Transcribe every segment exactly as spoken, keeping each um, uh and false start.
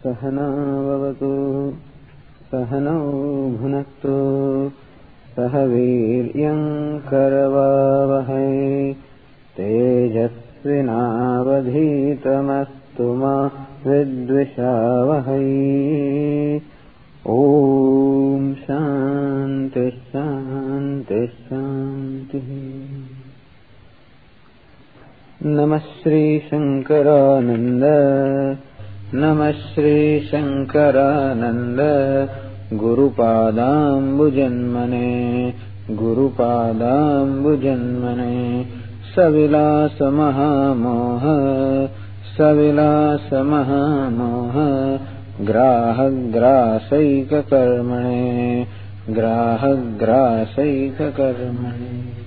सहना भवतु सहनौ भुनक्तु सह वीर्यं करवावहै तेजस्विनावधीतमस्तु मा विद्विषावहै। ओम शांति शांति शांति। नमः श्री शंकरानंद नमः Shri Shankaranand गुरुपादाम्बुजन्मने गुरुपादाम्बुजन्मने सविलास महामोह सविलास महामोह ग्राहग्रासैककर्मणे ग्राहग्रासैककर्मणे।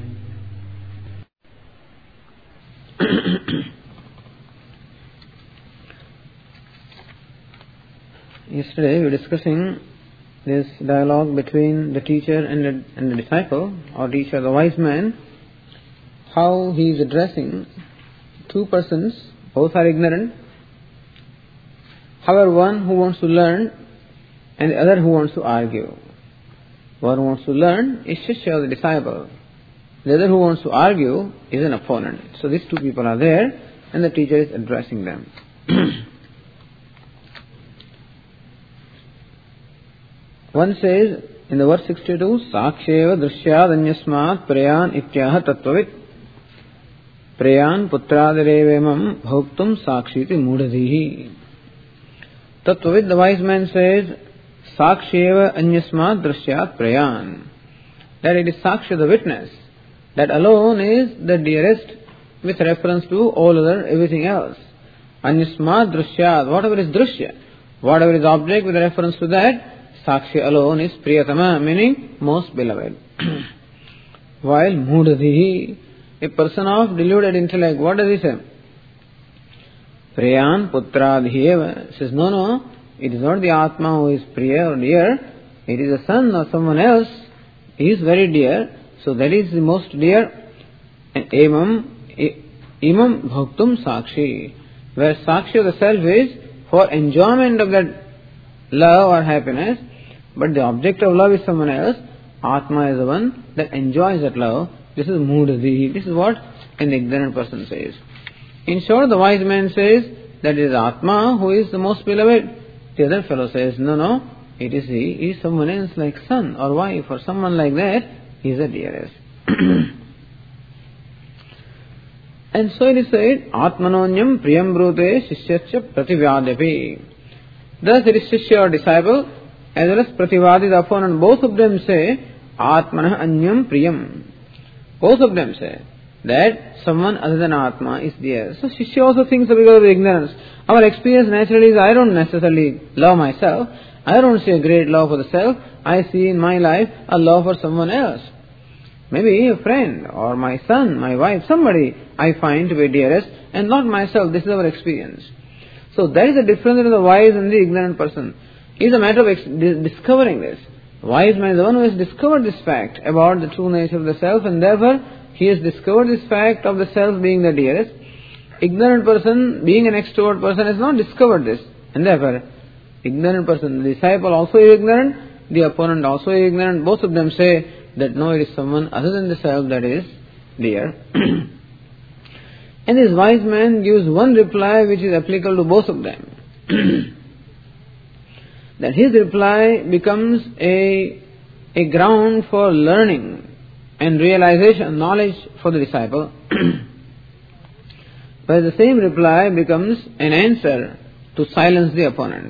Yesterday we were discussing this dialogue between the teacher and the, and the disciple, or teacher, the wise man, how he is addressing two persons, both are ignorant. However, one who wants to learn and the other who wants to argue. One who wants to learn is Shishya, the disciple. The other who wants to argue is an opponent. So these two people are there and the teacher is addressing them. One says in the verse sixty-two, Saksheva Drishyad Anyasmat Prayan Ityaha Tattvavit Prayan Putradirevemam Bhoktum Sakshiti Mudadhihi. Tattvavit, the wise man says, Saksheva Anyasmat Drishyad Prayan, that it is Saksha, the witness, that alone is the dearest with reference to all other, everything else. Anyasmat Drishyad, whatever is Drishya, whatever is object with reference to that, Sakshi alone is Priyatama, meaning most beloved. While Mudadhihi, a person of deluded intellect, what does he say? Prayan Putradhyeva, says, no, no, it is not the Atma who is Priya or dear, it is a son or someone else. He is very dear, so that is the most dear. And Imam, Imam Bhaktum Sakshi, where Sakshi of the self is for enjoyment of that love or happiness, but the object of love is someone else. Atma is the one that enjoys that love. This is Mudadhi. This is what an ignorant person says. In short, the wise man says that it is Atma who is the most beloved. The other fellow says, no, no, it is he. He is someone else like son or wife or someone like that. He is the dearest. And so it is said, Atmanonyam priyam brute shishyasya prativyadepi. Thus it is Shishya or disciple as well as Prativadi, the opponent. Both of them say Atmanah Anyam Priyam. Both of them say that someone other than Atma is there. So Shishya also thinks because of ignorance. Our experience naturally is I don't necessarily love myself. I don't see a great love for the self. I see in my life a love for someone else. Maybe a friend or my son, my wife, somebody I find to be dearest and not myself. This is our experience. So that is the difference between the wise and the ignorant person. It is a matter of ex- discovering this. The wise man is the one who has discovered this fact about the true nature of the self, and therefore he has discovered this fact of the self being the dearest. Ignorant person, being an extrovert person, has not discovered this, and therefore ignorant person, the disciple also is ignorant, the opponent also is ignorant. Both of them say that no, it is someone other than the self that is dear. And this wise man gives one reply which is applicable to both of them. That his reply becomes a, a ground for learning and realization, knowledge for the disciple. Whereas the same reply becomes an answer to silence the opponent.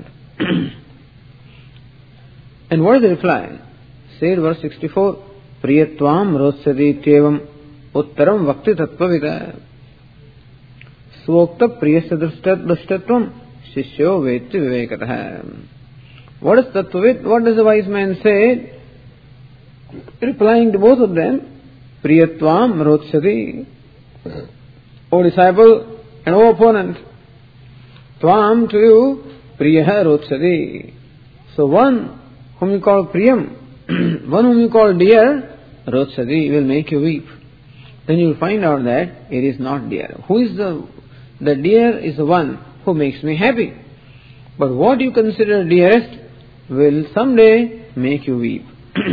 And what is the reply? Say verse sixty-four, Priyatvam rotsati tyevam uttaram vakti tattvavita. Svokta priyasya drishtatvam shishyo veti vivekatah. What is tattvavit? What does the wise man say? Replying to both of them, Priyatvam rotsati. O disciple and O opponent, Tvam to you, Priyaha rotsati. So one whom you call Priyam, one whom you call dear, rotsati, will make you weep. Then you will find out that it is not dear. Who is the The dear is the one who makes me happy. But what you consider dearest will someday make you weep.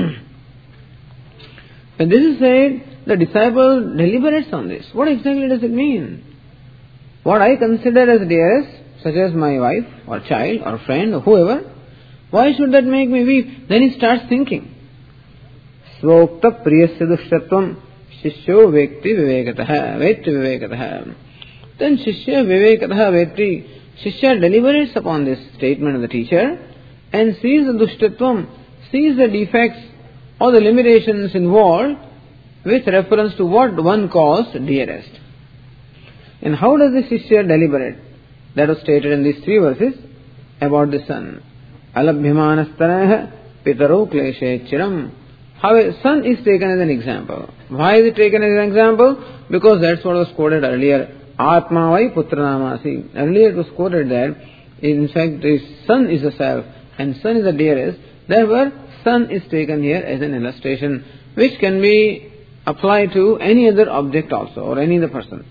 When this is said, the disciple deliberates on this. What exactly does it mean? What I consider as dearest, such as my wife or child or friend or whoever, why should that make me weep? Then he starts thinking. Svokta priyasya dushtatvam shishyo vekti vivekataha vetti vivekataha. Then shishya vivekataha vetti. Shishya deliberates upon this statement of the teacher and sees the dushtatvam, sees the defects or the limitations involved with reference to what one calls dearest. And how does the Shishya deliberate? That was stated in these three verses about the son. Alabhyamanastanaha pitaro kleshe chiram. How a son is taken as an example. Why is it taken as an example? Because that's what was quoted earlier. Atma vai putra namasi. Earlier it was quoted that, in fact, the son is the self and son is the dearest. Therefore, son is taken here as an illustration which can be applied to any other object also or any other person.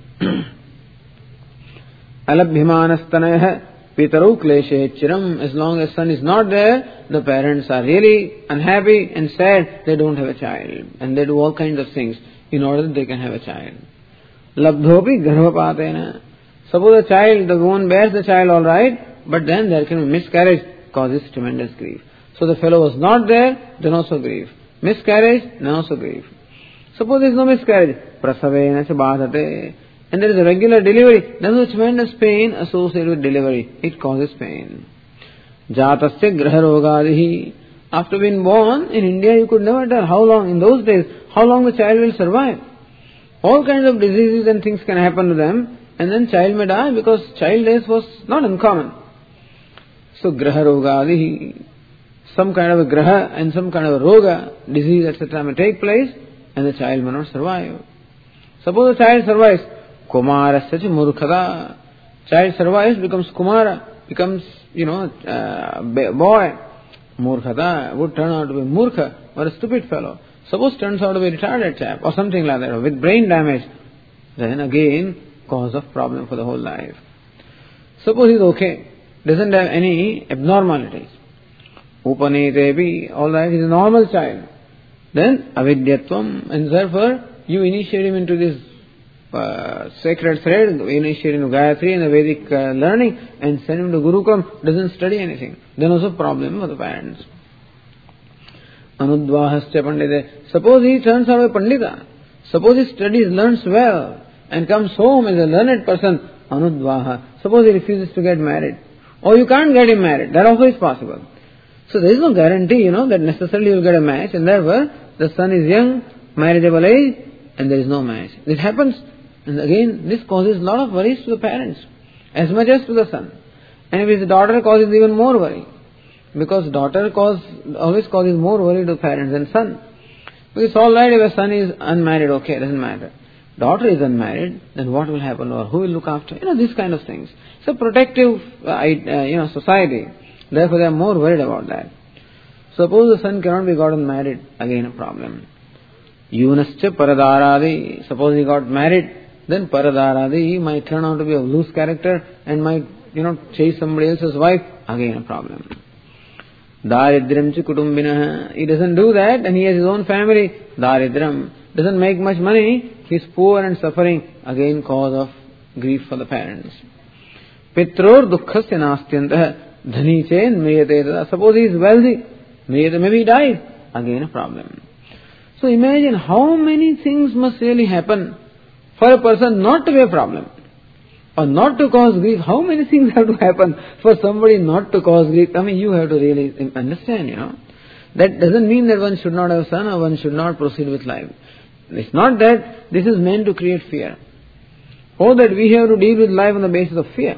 Alabhyamanastanaha pitaro kleshe chiram. As long as son is not there, the parents are really unhappy and sad. They don't have a child and they do all kinds of things in order that they can have a child. Labdhopi garbhapatena. Suppose the child, the woman bears the child all right, but then there can be miscarriage, causes tremendous grief. So the fellow was not there, then also grief. Miscarriage, then also grief. Suppose there is no miscarriage, prasavena cha badhate, and there is a regular delivery, then there is tremendous pain associated with delivery. It causes pain. Jatasya graharogadihi. After being born, in India you could never tell how long, in those days, how long the child will survive. All kinds of diseases and things can happen to them, and then child may die because child death was not uncommon. So graharogadihi. Some kind of a graha and some kind of a roga, disease, et cetera may take place, and the child may not survive. Suppose the child survives, kumara such murkhada. Child survives, becomes kumara, becomes, you know, uh, boy. Murkhada would turn out to be murkha, or a stupid fellow. Suppose turns out to be a retarded chap, or something like that, or with brain damage. Then again, cause of problem for the whole life. Suppose he's okay, doesn't have any abnormalities. Upanetevi, alright, he's a normal child. Then avidyatvam, and therefore you initiate him into this uh, sacred thread, initiate him into Gayatri and the Vedic uh, learning, and send him to Gurukulam, doesn't study anything. Then also problem for the parents. Anudvahasya pandita. Suppose he turns out a pandita. Suppose he studies, learns well, and comes home as a learned person. Anudvaha. Suppose he refuses to get married. Or you can't get him married. That also is possible. So there is no guarantee, you know, that necessarily you will get a match, and therefore the son is young, marriageable age, and there is no match. It happens, and again this causes a lot of worries to the parents, as much as to the son. And if it's a daughter, it causes even more worry, because daughter cause, always causes more worry to parents than son. Because it's alright if a son is unmarried, okay, it doesn't matter. Daughter is unmarried, then what will happen, or who will look after? You know, these kind of things. It's a protective, uh, uh, you know, society. Therefore they are more worried about that. Suppose the son cannot be gotten married, again a problem. Yunascha paradaradi. Suppose he got married, then paradaradi, he might turn out to be a loose character and might, you know, chase somebody else's wife, again a problem. Daridram cha kutumbinah. He doesn't do that and he has his own family. Daridram. Doesn't make much money, he is poor and suffering, again cause of grief for the parents. Pitror dukkhasya nastyantah. Dhani chen mriyate. Suppose he is wealthy, mriyate, maybe he dies, again a problem. So imagine how many things must really happen for a person not to be a problem, or not to cause grief. How many things have to happen for somebody not to cause grief? I mean, you have to really understand, you know. That doesn't mean that one should not have a son or one should not proceed with life. It's not that this is meant to create fear, or that we have to deal with life on the basis of fear.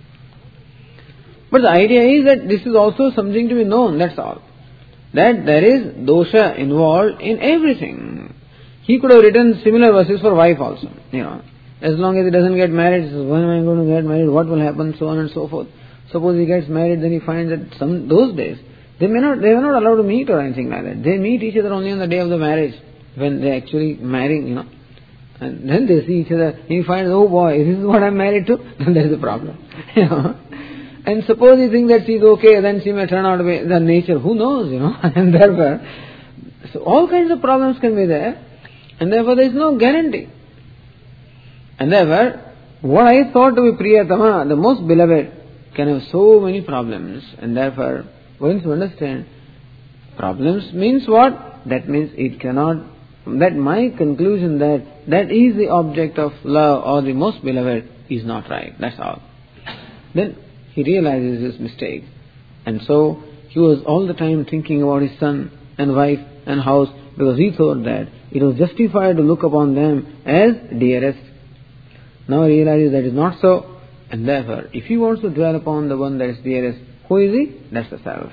But the idea is that this is also something to be known, that's all. That there is dosha involved in everything. He could have written similar verses for wife also, you know. As long as he doesn't get married, he says, when am I going to get married, what will happen, so on and so forth. Suppose he gets married, then he finds that some those days, they may not, they were not allowed to meet or anything like that. They meet each other only on the day of the marriage, when they actually marry, you know. And then they see each other, he finds, oh boy, this is what I'm married to, then there is a problem, you know. And suppose you think that she is okay, then she may turn out to be the nature, who knows, you know, and therefore, so all kinds of problems can be there, and therefore there is no guarantee. And therefore, what I thought to be Priyatama, the most beloved, can have so many problems, and therefore, once you understand, problems means what? That means it cannot, that my conclusion that that is the object of love or the most beloved is not right, that's all. Then he realizes his mistake, and so he was all the time thinking about his son and wife and house, because he thought that it was justified to look upon them as dearest. Now he realizes that is not so, and therefore, if he wants to dwell upon the one that is dearest, who is he? That's the self.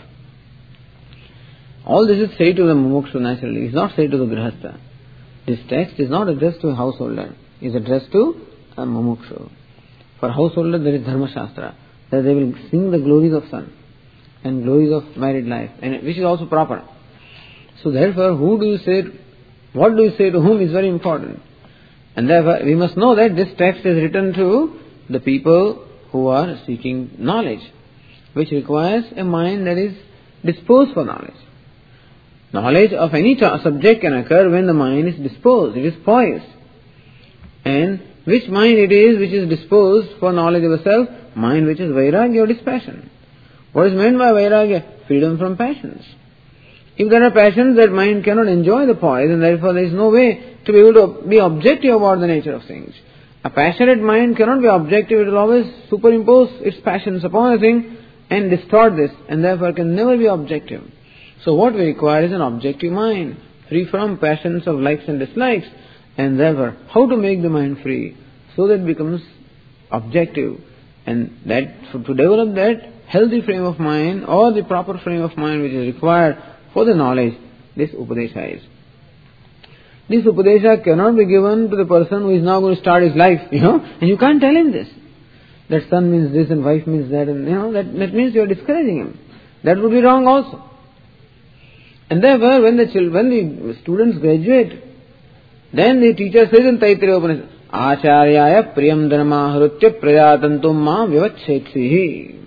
All this is said to the mumukshu naturally, it is not said to the grihastha. This text is not addressed to a householder, it is addressed to a mumukshu. For householder there is dharma shastra, that they will sing the glories of son and glories of married life, and which is also proper. So therefore, who do you say, what do you say to whom is very important. And therefore, we must know that this text is written to the people who are seeking knowledge, which requires a mind that is disposed for knowledge. Knowledge of any subject can occur when the mind is disposed, it is poised. And which mind it is which is disposed for knowledge of the self? Mind which is vairagya or dispassion. What is meant by vairagya? Freedom from passions. If there are passions, that mind cannot enjoy the poise, and therefore there is no way to be able to be objective about the nature of things. A passionate mind cannot be objective, it will always superimpose its passions upon a thing and distort this, and therefore can never be objective. So what we require is an objective mind, free from passions of likes and dislikes, and therefore how to make the mind free so that it becomes objective, and that to develop that healthy frame of mind or the proper frame of mind which is required for the knowledge, this upadesha is. This upadesha cannot be given to the person who is now going to start his life, you know, and you can't tell him this. That son means this and wife means that, and you know, that, that means you are discouraging him. That would be wrong also. And therefore, when the children, when the students graduate, then the teacher says in Taittiriya Upanishad, Acharyaya priyam dharmahrutya prajatantum ma vivachchetsihi.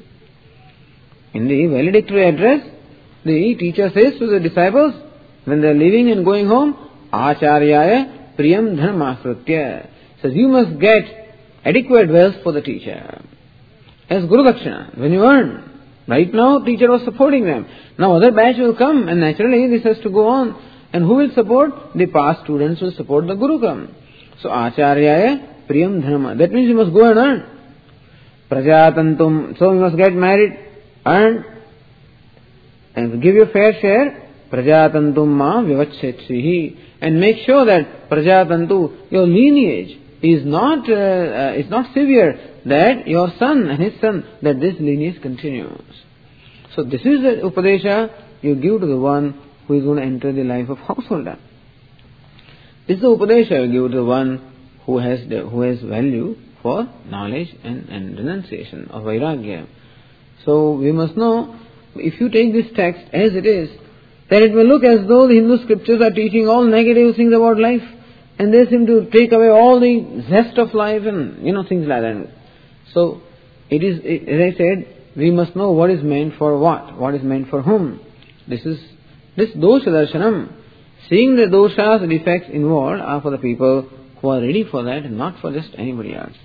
In the valedictory address, the teacher says to the disciples, when they are leaving and going home, Acharyaya priyam dharmahrutya. Says, you must get adequate wealth for the teacher. As Guru Dakshina, when you earn. Right now, teacher was supporting them. Now other batch will come, and naturally this has to go on. And who will support? The past students will support the Gurukram. So, Acharyaya priyam dharma. That means you must go and earn. Prajatantum. So you must get married, earn, and give your fair share. Prajatantum ma vivachchetsihi. And make sure that Prajatantu, your lineage, is not, uh, uh, is not severe, that your son and his son, that this lineage continues. So this is the upadesha you give to the one who is going to enter the life of householder. This is the upadesha you give to the one who has the, who has value for knowledge and, and renunciation of vairagya. So we must know, if you take this text as it is, then it will look as though the Hindu scriptures are teaching all negative things about life, and they seem to take away all the zest of life and, you know, things like that. So, it is, as I said, we must know what is meant for what, what is meant for whom. This is, this dosha darshanam, seeing the doshas, the defects involved, are for the people who are ready for that and not for just anybody else.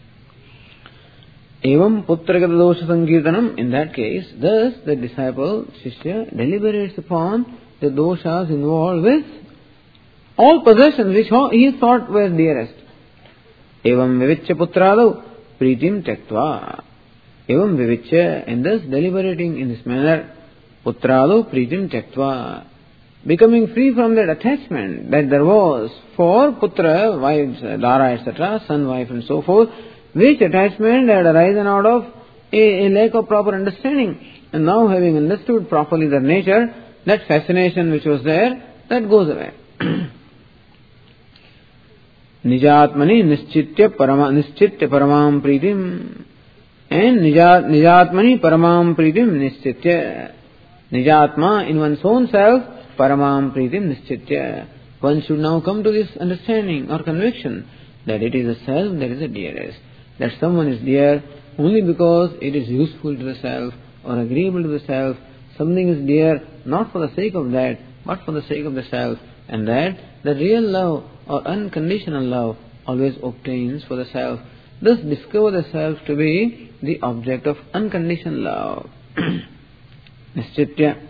Evam putragata dosha sankirtanam, in that case, thus the disciple, Shishya, deliberates upon the doshas involved with all possessions which he thought were dearest. Evam vivichya putradav pritim tektva. Evam vivichya, and thus deliberating in this manner, putradav pritim tektva. Becoming free from that attachment that there was for putra, wives, dara, et cetera, son, wife and so forth, which attachment had arisen out of a, a lack of proper understanding. And now having understood properly their nature, that fascination which was there, that goes away. Nijatmani nischitya parama, nischitya paramam pritim. And nijat, nijatmani paramam pritim nischitya. Nijatma, in one's own self, paramam pritim nischitya. One should now come to this understanding or conviction that it is the self that is the dearest. That someone is dear only because it is useful to the self or agreeable to the self. Something is dear not for the sake of that, but for the sake of the self, and that the real love or unconditional love always obtains for the self. Thus discover the self to be the object of unconditional love. Nischitya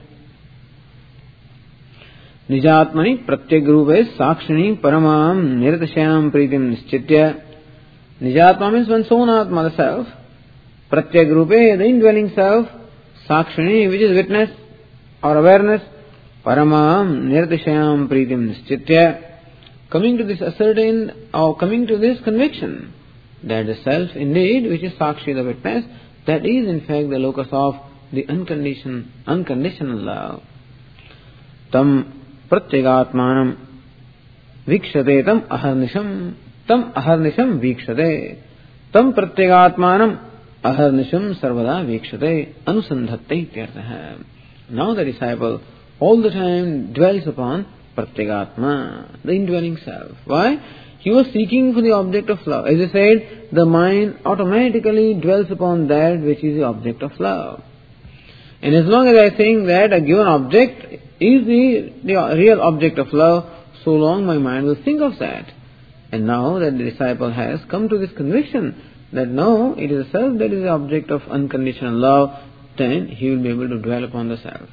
Nijatmani pratyagrupe sakshini paramam nirtashayam pritim nischitya. Nijatma means one's own atma, the self. Pratyagrupe, the indwelling self. Sakshini, which is witness or awareness. Paramam nirtashayam pritim nischitya. Coming to this ascertained, or coming to this conviction that the self indeed, which is Sakshi, the witness, that is in fact the locus of the unconditioned, unconditional love. Tam pratyagatmanam vikshate tam aharnisham tam aharnisham vikshate tam pratyagatmanam aharnisham sarvada vikshate anusandhatte ityartha. Now the disciple all the time dwells upon pratyagatma, the indwelling self. Why? He was seeking for the object of love. As I said, the mind automatically dwells upon that which is the object of love. And as long as I think that a given object is the, the real object of love, so long my mind will think of that. And now that the disciple has come to this conviction that no, it is the self that is the object of unconditional love, then he will be able to dwell upon the self.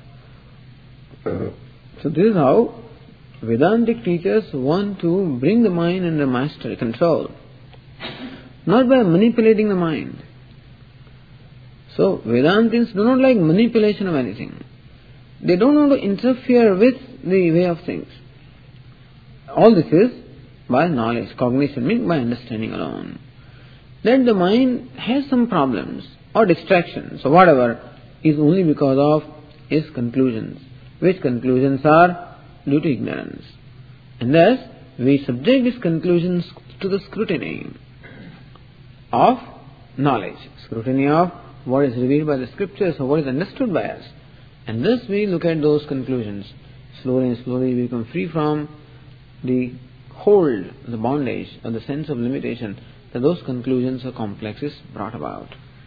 So this is how Vedantic teachers want to bring the mind under mastery, control. Not by manipulating the mind. So Vedantins do not like manipulation of anything. They don't want to interfere with the way of things. All this is by knowledge, cognition, means by understanding alone. That the mind has some problems or distractions or whatever is only because of its conclusions, which conclusions are due to ignorance. And thus, we subject these conclusions to the scrutiny of knowledge, scrutiny of what is revealed by the scriptures or what is understood by us. And thus we look at those conclusions. Slowly and slowly we become free from the hold, the bondage, or the sense of limitation that those conclusions or complexes brought about.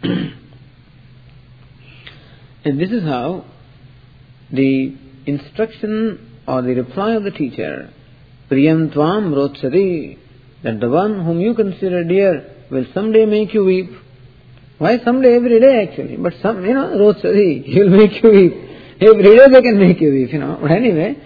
And this is how the instruction or the reply of the teacher, Priyam Tvam Rotsati, that the one whom you consider dear will someday make you weep. Why someday? Every day actually. But some, you know, Rotsati, he will make you weep. Every day they can make you weep, you know. But anyway,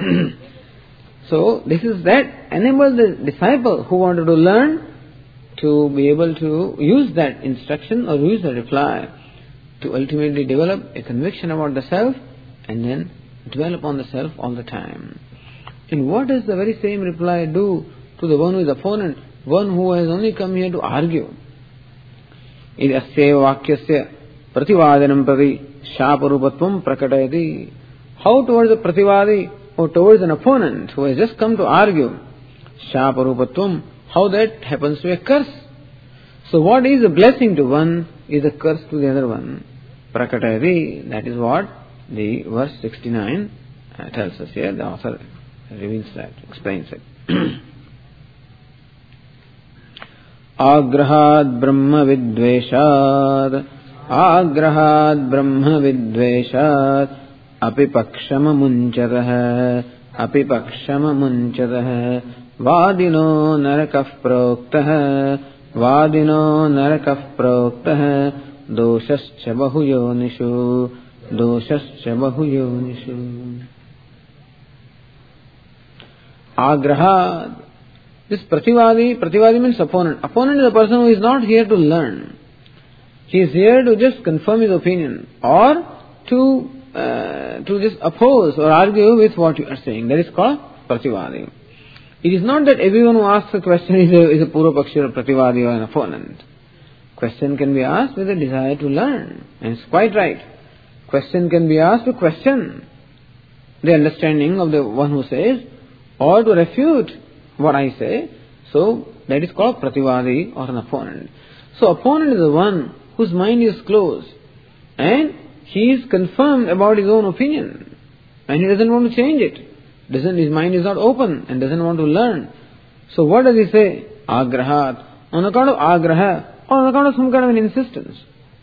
so this is that enables the disciple who wanted to learn to be able to use that instruction or use the reply to ultimately develop a conviction about the self and then dwell upon the self all the time. And what does the very same reply do to the one who is opponent, one who has only come here to argue? Idasyeva vakyasya prativadanam pravi shaparupatvam prakatayati. How towards a prativadi or towards an opponent who has just come to argue, shaparupatvam, how that happens to a curse. So what is a blessing to one is a curse to the other one. Prakatayati, that is what the verse sixty-nine uh, tells us here. The author reveals that, explains it. Agrahad Brahma Vidveshad Agrahad Brahma Vidveshad Apipakshama Munchadah Apipakshama Munchadah Vadino Narakah Proktah Vadino Narakah Proktah Doshascha Bahuyonishu Doshascha Bahuyonishu. Agrahad. This prativadi, prativadi means opponent. Opponent is a person who is not here to learn. He is here to just confirm his opinion or to uh, to just oppose or argue with what you are saying. That is called prativadi. It is not that everyone who asks a question is a, is a Purvapakshi or a prativadi or an opponent. Question can be asked with a desire to learn, and it's quite right. Question can be asked to question the understanding of the one who says, or to refute what I say. So that is called prativadi or an opponent. So opponent is the one whose mind is closed and he is confirmed about his own opinion and he doesn't want to change it. Doesn't his mind is not open and doesn't want to learn. So what does he say? Agrahat. On account of agraha, or on account of some kind of an insistence.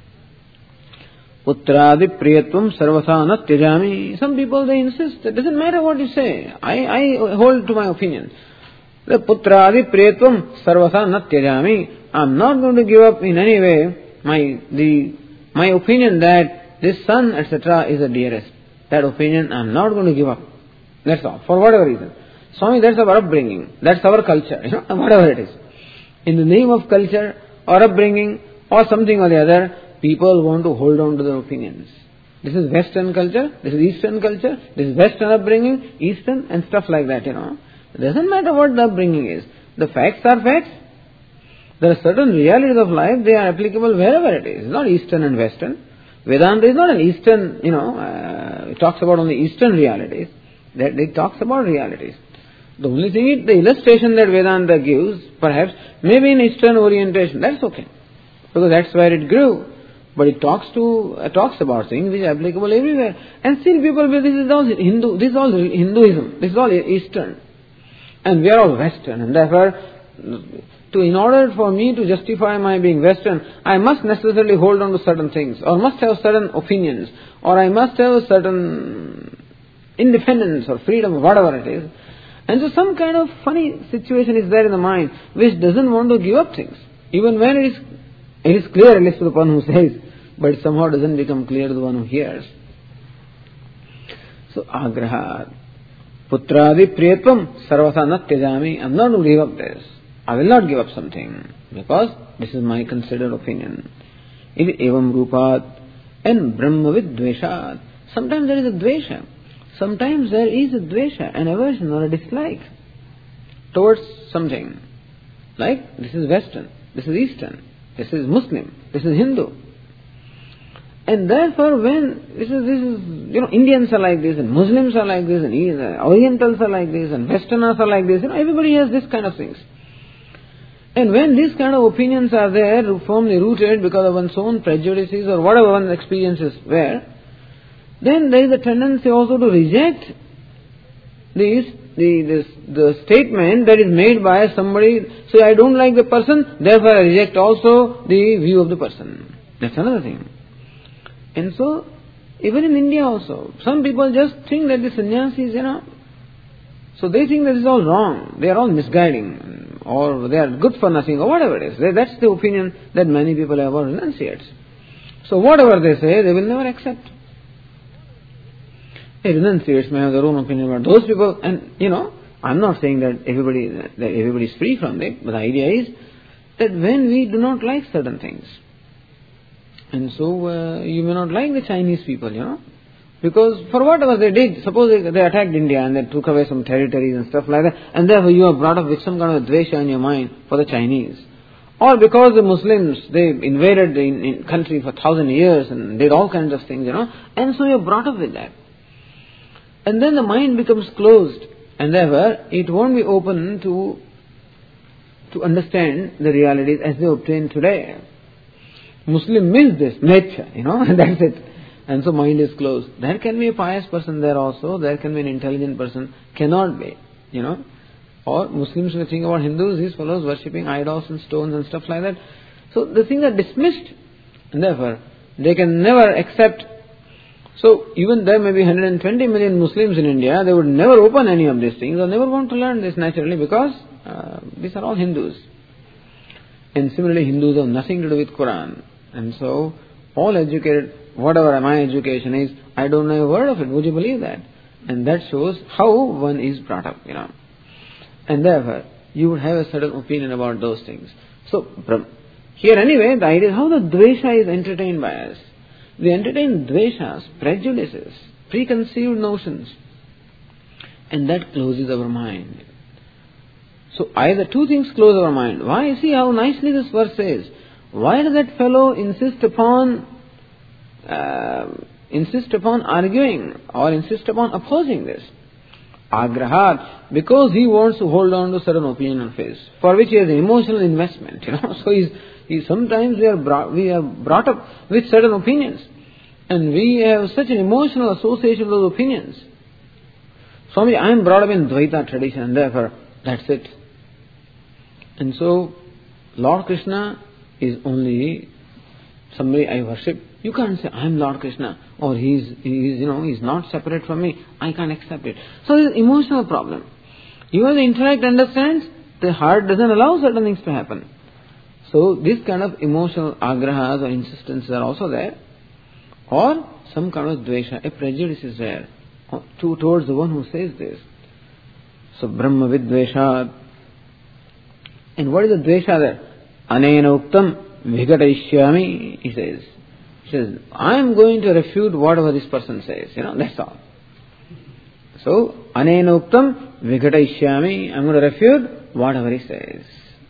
Putradi priyatvam sarvasa na tyajami. Some people, they insist, it doesn't matter what you say. I, I hold to my opinion. The putradi priyatvam sarvasa na tyajami. I'm not going to give up in any way my, the, my opinion that this son, et cetera is the dearest. That opinion I'm not going to give up. That's all. For whatever reason. Swami, that's our upbringing. That's our culture. You know, whatever it is. In the name of culture or upbringing or something or the other, people want to hold on to their opinions. This is Western culture, this is Eastern culture, this is Western upbringing, Eastern and stuff like that, you know. It doesn't matter what the upbringing is. The facts are facts. There are certain realities of life, they are applicable wherever it is. It's not Eastern and Western. Vedanta is not an Eastern, you know, uh, it talks about only Eastern realities. That it talks about realities. The only thing is the illustration that Vedanta gives, perhaps, maybe in Eastern orientation. That's okay. Because that's where it grew. But it talks to uh, talks about things which are applicable everywhere. And still people believe this is all Hindu, this is all Hinduism, this is all Eastern. And we are all Western. And therefore, to in order for me to justify my being Western, I must necessarily hold on to certain things, or must have certain opinions, or I must have a certain independence or freedom, or whatever it is. And so some kind of funny situation is there in the mind which doesn't want to give up things. Even when it is, it is clear, at least to the one who says, but it somehow doesn't become clear to the one who hears. So, agraha, putradi priyatvam sarvasa na tyajami. I'm not going to give up this. I will not give up something because this is my considered opinion. Iti evam rupat and brahmavid dveshat. Sometimes there is a dvesha. Sometimes there is a dvesha, an aversion or a dislike towards something. Like, this is Western, this is Eastern, this is Muslim, this is Hindu. And therefore when, this is, this is, you know, Indians are like this, and Muslims are like this, and Orientals are like this, and Westerners are like this, you know, everybody has this kind of things. And when these kind of opinions are there, firmly rooted because of one's own prejudices or whatever one's experiences were, then there is a tendency also to reject these, the, this, the statement that is made by somebody. So I don't like the person, therefore I reject also the view of the person. That's another thing. And so, even in India also, some people just think that the sannyasis, you know, so they think that this is all wrong. They are all misguiding, or they are good for nothing, or whatever it is. That's the opinion that many people have about renunciates. So whatever they say, they will never accept. Hey, renunciates may have their own opinion about those people, and you know, I'm not saying that everybody that everybody is free from it, but the idea is that when we do not like certain things, and so uh, you may not like the Chinese people, you know, because for whatever they did, suppose they, they attacked India and they took away some territories and stuff like that, and therefore you are brought up with some kind of dvesha in your mind for the Chinese. Or because the Muslims, they invaded the in, in country for thousand years and did all kinds of things, you know, and so you are brought up with that. And then the mind becomes closed, and therefore it won't be open to to understand the realities as they obtain today. Muslim means this, nature, you know, and that's it. And so mind is closed. There can be a pious person there also, there can be an intelligent person, cannot be, you know. Or Muslims may think about Hindus, these fellows worshipping idols and stones and stuff like that. So the things are dismissed, and therefore they can never accept. So even there may be one hundred twenty million Muslims in India, they would never open any of these things or never want to learn this naturally because uh, these are all Hindus. And similarly Hindus have nothing to do with Quran. And so all educated, whatever my education is, I don't know a word of it. Would you believe that? And that shows how one is brought up, you know. And therefore you would have a certain opinion about those things. So here anyway, the idea is how the dvesha is entertained by us. We entertain dveshas, prejudices, preconceived notions, and that closes our mind. So either two things close our mind. Why? See how nicely this verse says. Why does that fellow insist upon uh, insist upon arguing or insist upon opposing this? Agrahat, because he wants to hold on to certain opinion of his, for which he has an emotional investment, you know. So he's, he sometimes we are brought, we are brought up with certain opinions, and we have such an emotional association with those opinions. Swami, I am brought up in Dvaita tradition, and therefore that's it. And so Lord Krishna is only somebody I worship. You can't say, I am Lord Krishna, or he is, he is, you know, he is not separate from me. I can't accept it. So it's an emotional problem. Even the intellect understands, the heart doesn't allow certain things to happen. So this kind of emotional agrahas or insistences are also there. Or some kind of dvesha, a prejudice is there to, towards the one who says this. So Brahma vidveshat. And what is the dvesha there? Anena uktam vigataishyami, he says. He says, I am going to refute whatever this person says. You know, that's all. So, anena uktam vigataishyami, I am going to refute whatever he says.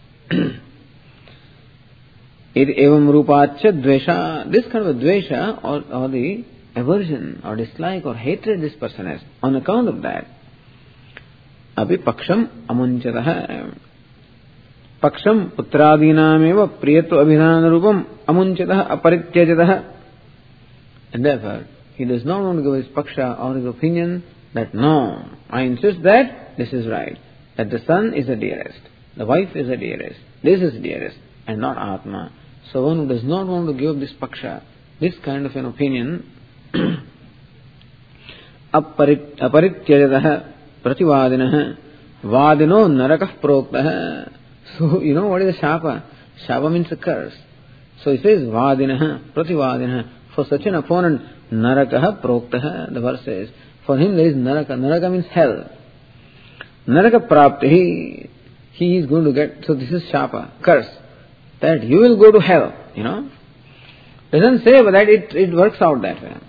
It evam rupacha dvesha, this kind of a dvesha or, or the aversion or dislike or hatred this person has, on account of that. Api paksham amunchataha. Paksham putradinameva priyatva abhidhana rupam amunchataha aparityajataha. And therefore, he does not want to give his paksha or his opinion that no, I insist that this is right, that the son is the dearest, the wife is the dearest, this is dearest, and not Atma. So one who does not want to give this paksha, this kind of an opinion, aparityajataha prativadinaha vadino narakah proktaha. So, you know what is a shapa? Shapa means a curse. So it says vadinaha prativadinaha. For such an opponent, narakaha proktaha, the verse says. For him there is naraka. Naraka means hell. Naraka prapti, he is going to get, so this is shapa, curse. That you will go to hell, you know. Doesn't say, but that it, it works out that way.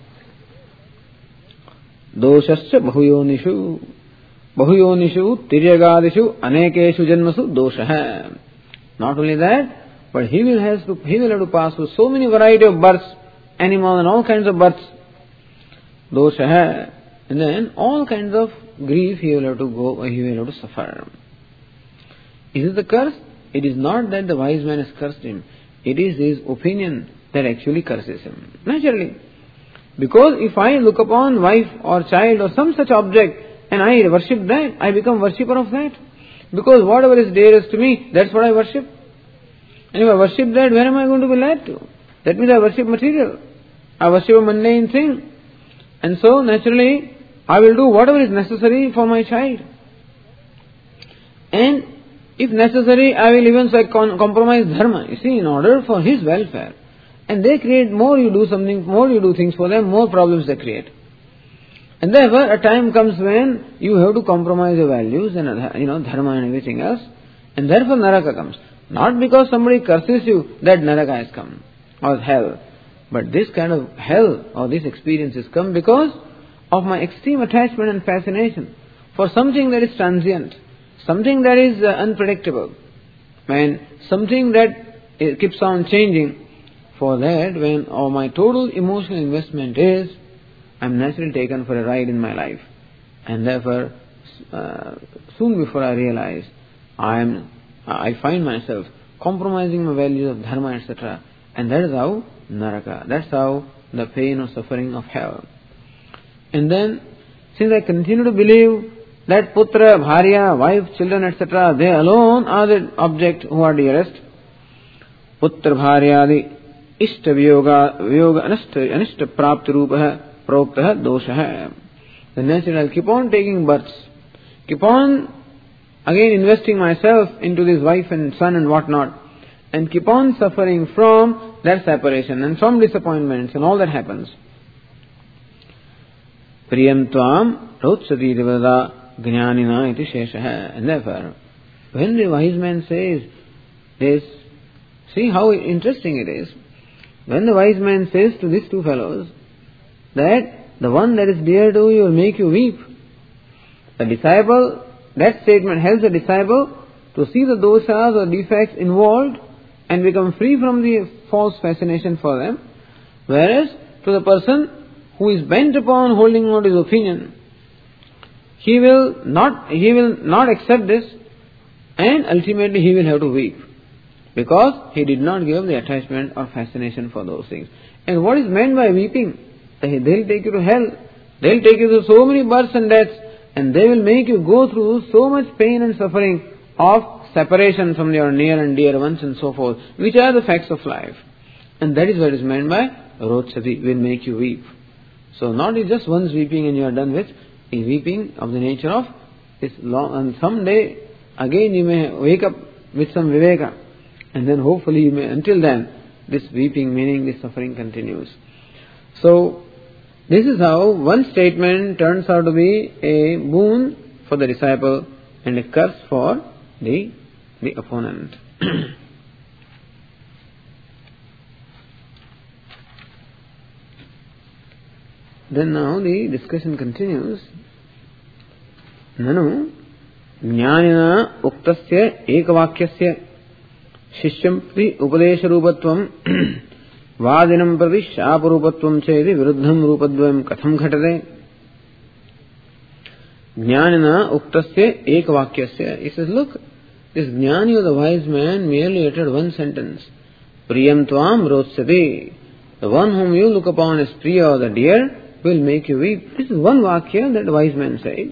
Doshascha bahuyonishu, bahuyonishu, tiryagadishu, anekeshu janmasu doshaha. Not only that, but he will have to, he will have to pass through so many variety of births, animal and all kinds of births. Doshaha. And then all kinds of grief he will have to go, he will have to suffer. Is it the curse? It is not that the wise man has cursed him. It is his opinion that actually curses him. Naturally. Because if I look upon wife or child or some such object and I worship that, I become worshipper of that. Because whatever is dearest to me, that's what I worship. And if I worship that, where am I going to be led to? That means I worship material. I worship a mundane thing. And so naturally, I will do whatever is necessary for my child. And if necessary, I will even say compromise dharma, you see, in order for his welfare. And they create, more you do something, more you do things for them, more problems they create. And therefore, a time comes when you have to compromise your values and, you know, dharma and everything else. And therefore naraka comes. Not because somebody curses you that naraka has come, or hell. But this kind of hell or these experiences come because of my extreme attachment and fascination for something that is transient. Something that is uh, unpredictable, when something that uh, keeps on changing, for that when oh, my total emotional investment is, I am naturally taken for a ride in my life. And therefore, uh, soon before I realize, I am, I find myself compromising my values of dharma, et cetera. And that is how naraka, that's how the pain or suffering of hell. And then, since I continue to believe that putra, bharya, wife, children, et cetera, they alone are the object who are dearest. Putra, bharyadi, ishta viyoga, viyoga, anishta, anishta prapti rupaha, proktaha, doshaha. Then naturally I'll keep on taking births, keep on again investing myself into this wife and son and whatnot, and keep on suffering from that separation and from disappointments and all that happens. Priyam tvam rotsati devada Jnanina iti sheshaha. And therefore, when the wise man says this, see how interesting it is. When the wise man says to these two fellows that the one that is dear to you will make you weep, the disciple, that statement helps the disciple to see the doshas or defects involved and become free from the false fascination for them. Whereas to the person who is bent upon holding on to his opinion, He will not, he will not accept this, and ultimately he will have to weep. Because he did not give the attachment or fascination for those things. And what is meant by weeping? They'll take you to hell. They'll take you to so many births and deaths, and they will make you go through so much pain and suffering of separation from your near and dear ones and so forth, which are the facts of life. And that is what is meant by rochati, will make you weep. So not just once weeping and you are done with, is weeping of the nature of this long, and someday again you may wake up with some viveka, and then hopefully you may, until then, this weeping, meaning this suffering continues. So, this is how one statement turns out to be a boon for the disciple and a curse for the, the opponent. Then now the discussion continues. Nanu jnanina uktasya ekavakyasya शिष्यं प्रति उपदेश रूपत्वं वादिनं प्रति शाप रूपत्वं चेति विरुद्धं रूपद्वयं कथं घटते ज्ञानिना उक्तस्य एकवाक्यस्य. He says, look, this jnani or the wise man merely uttered one sentence, priyam tvam rochati, the one whom you look upon as priya or the dear will make you weep. This is one vakya that the wise man said.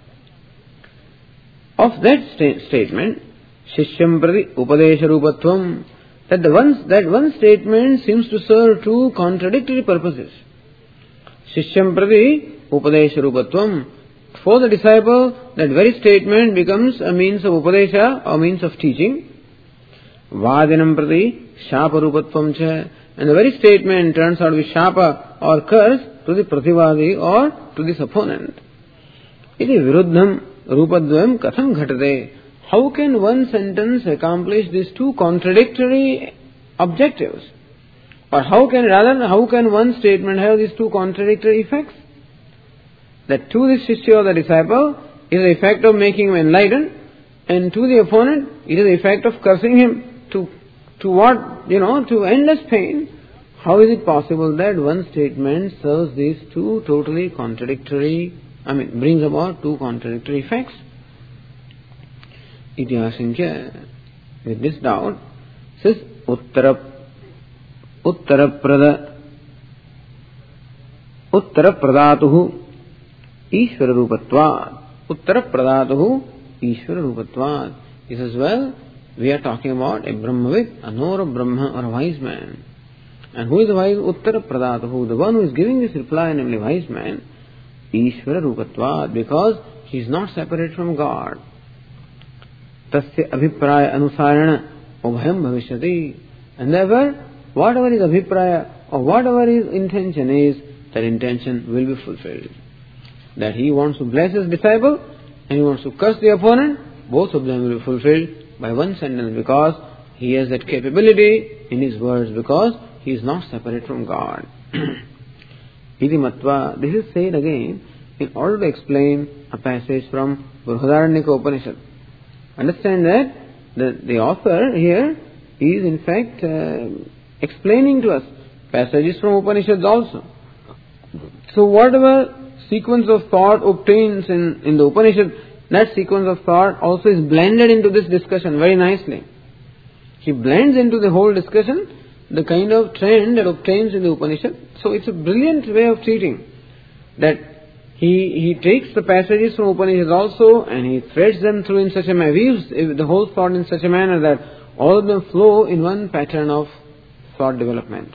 Of that sta- statement, Shishyam prati upadesha rupatvam, that the one, that one statement seems to serve two contradictory purposes. Shishyam prati upadesha rupatvam, for the disciple that very statement becomes a means of upadesha or means of teaching. Vadinam prati shapa rupatvam cha, and the very statement turns out to be shapa or curse to the prativadi or to this opponent. Iti viruddham rupadvayam katham ghatate. How can one sentence accomplish these two contradictory objectives? Or how can, rather, how can one statement have these two contradictory effects? That to the shishya or the disciple is the effect of making him enlightened, and to the opponent it is the effect of cursing him to, to what, you know, to endless pain. How is it possible that one statement serves these two totally contradictory, I mean, brings about two contradictory effects? Itihasinkya, with this doubt, says Uttara Uttara Prada Uttara Pradatuhu Ishvara Rupatvad. Uttara Pradatuhu Ishvara Rupatvad. He says, well, we are talking about a Brahmavid, a knower of Brahma or a wise man. And who is the wise? Uttara Pradatuhu, the one who is giving this reply, namely wise man, Ishvara Rupatvad, because he is not separate from God. Tasya abhipraya anusarana ubhayam bhavishyati. And therefore, whatever his abhipraya or whatever his intention is, that intention will be fulfilled. That he wants to bless his disciple and he wants to curse the opponent, both of them will be fulfilled by one sentence, because he has that capability in his words, because he is not separate from God. Iti matva, this is said again in order to explain a passage from Brihadaranyaka Upanishad. Understand that the, the author here is in fact uh, explaining to us passages from Upanishads also. So whatever sequence of thought obtains in, in the Upanishad, that sequence of thought also is blended into this discussion very nicely. He blends into the whole discussion the kind of trend that obtains in the Upanishad. So it's a brilliant way of treating that. He he takes the passages from Upanishads also and he threads them through in such a manner, weaves the whole thought in such a manner that all of them flow in one pattern of thought development.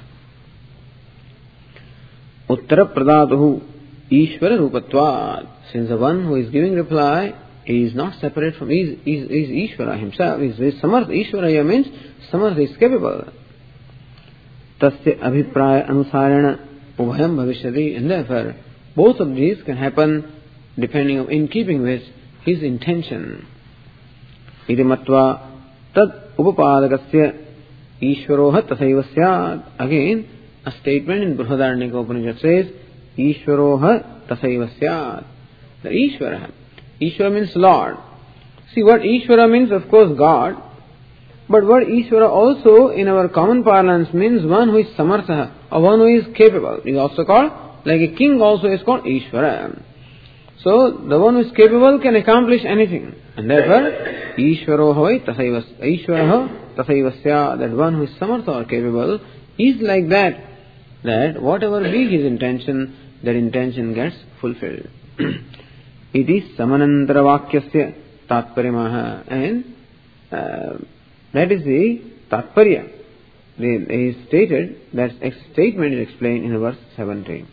Uttara Pradatuhu Ishvara Rupatvad. Since the one who is giving reply is not separate from, is is, is Ishvara himself, is, is Samarth. Ishvara here means Samarth is capable. Tasya abhipraya anusarana ubhayam bhavishyati. And therefore, both of these can happen depending on, in keeping with his intention. Iti matva tad upapadakasya ishvaroha tasaiva syat. Again, a statement in Brihadaranyaka Upanishad says, Ishvaroha tasaiva syat. The Ishvara. Ishvara means Lord. See, what Ishvara means, of course, God. But what Ishvara also in our common parlance means one who is samartha, or one who is capable. It is also called, like a king also is called Ishvara. So, the one who is capable can accomplish anything. And therefore, Ishvaroha tasaiva, that one who is samartha or capable is like that, that whatever be his intention, that intention gets fulfilled. It is samanantara vakyasya tatparimaha. And Uh, that is the Tatparya. It is stated, that statement is explained in verse seventeen.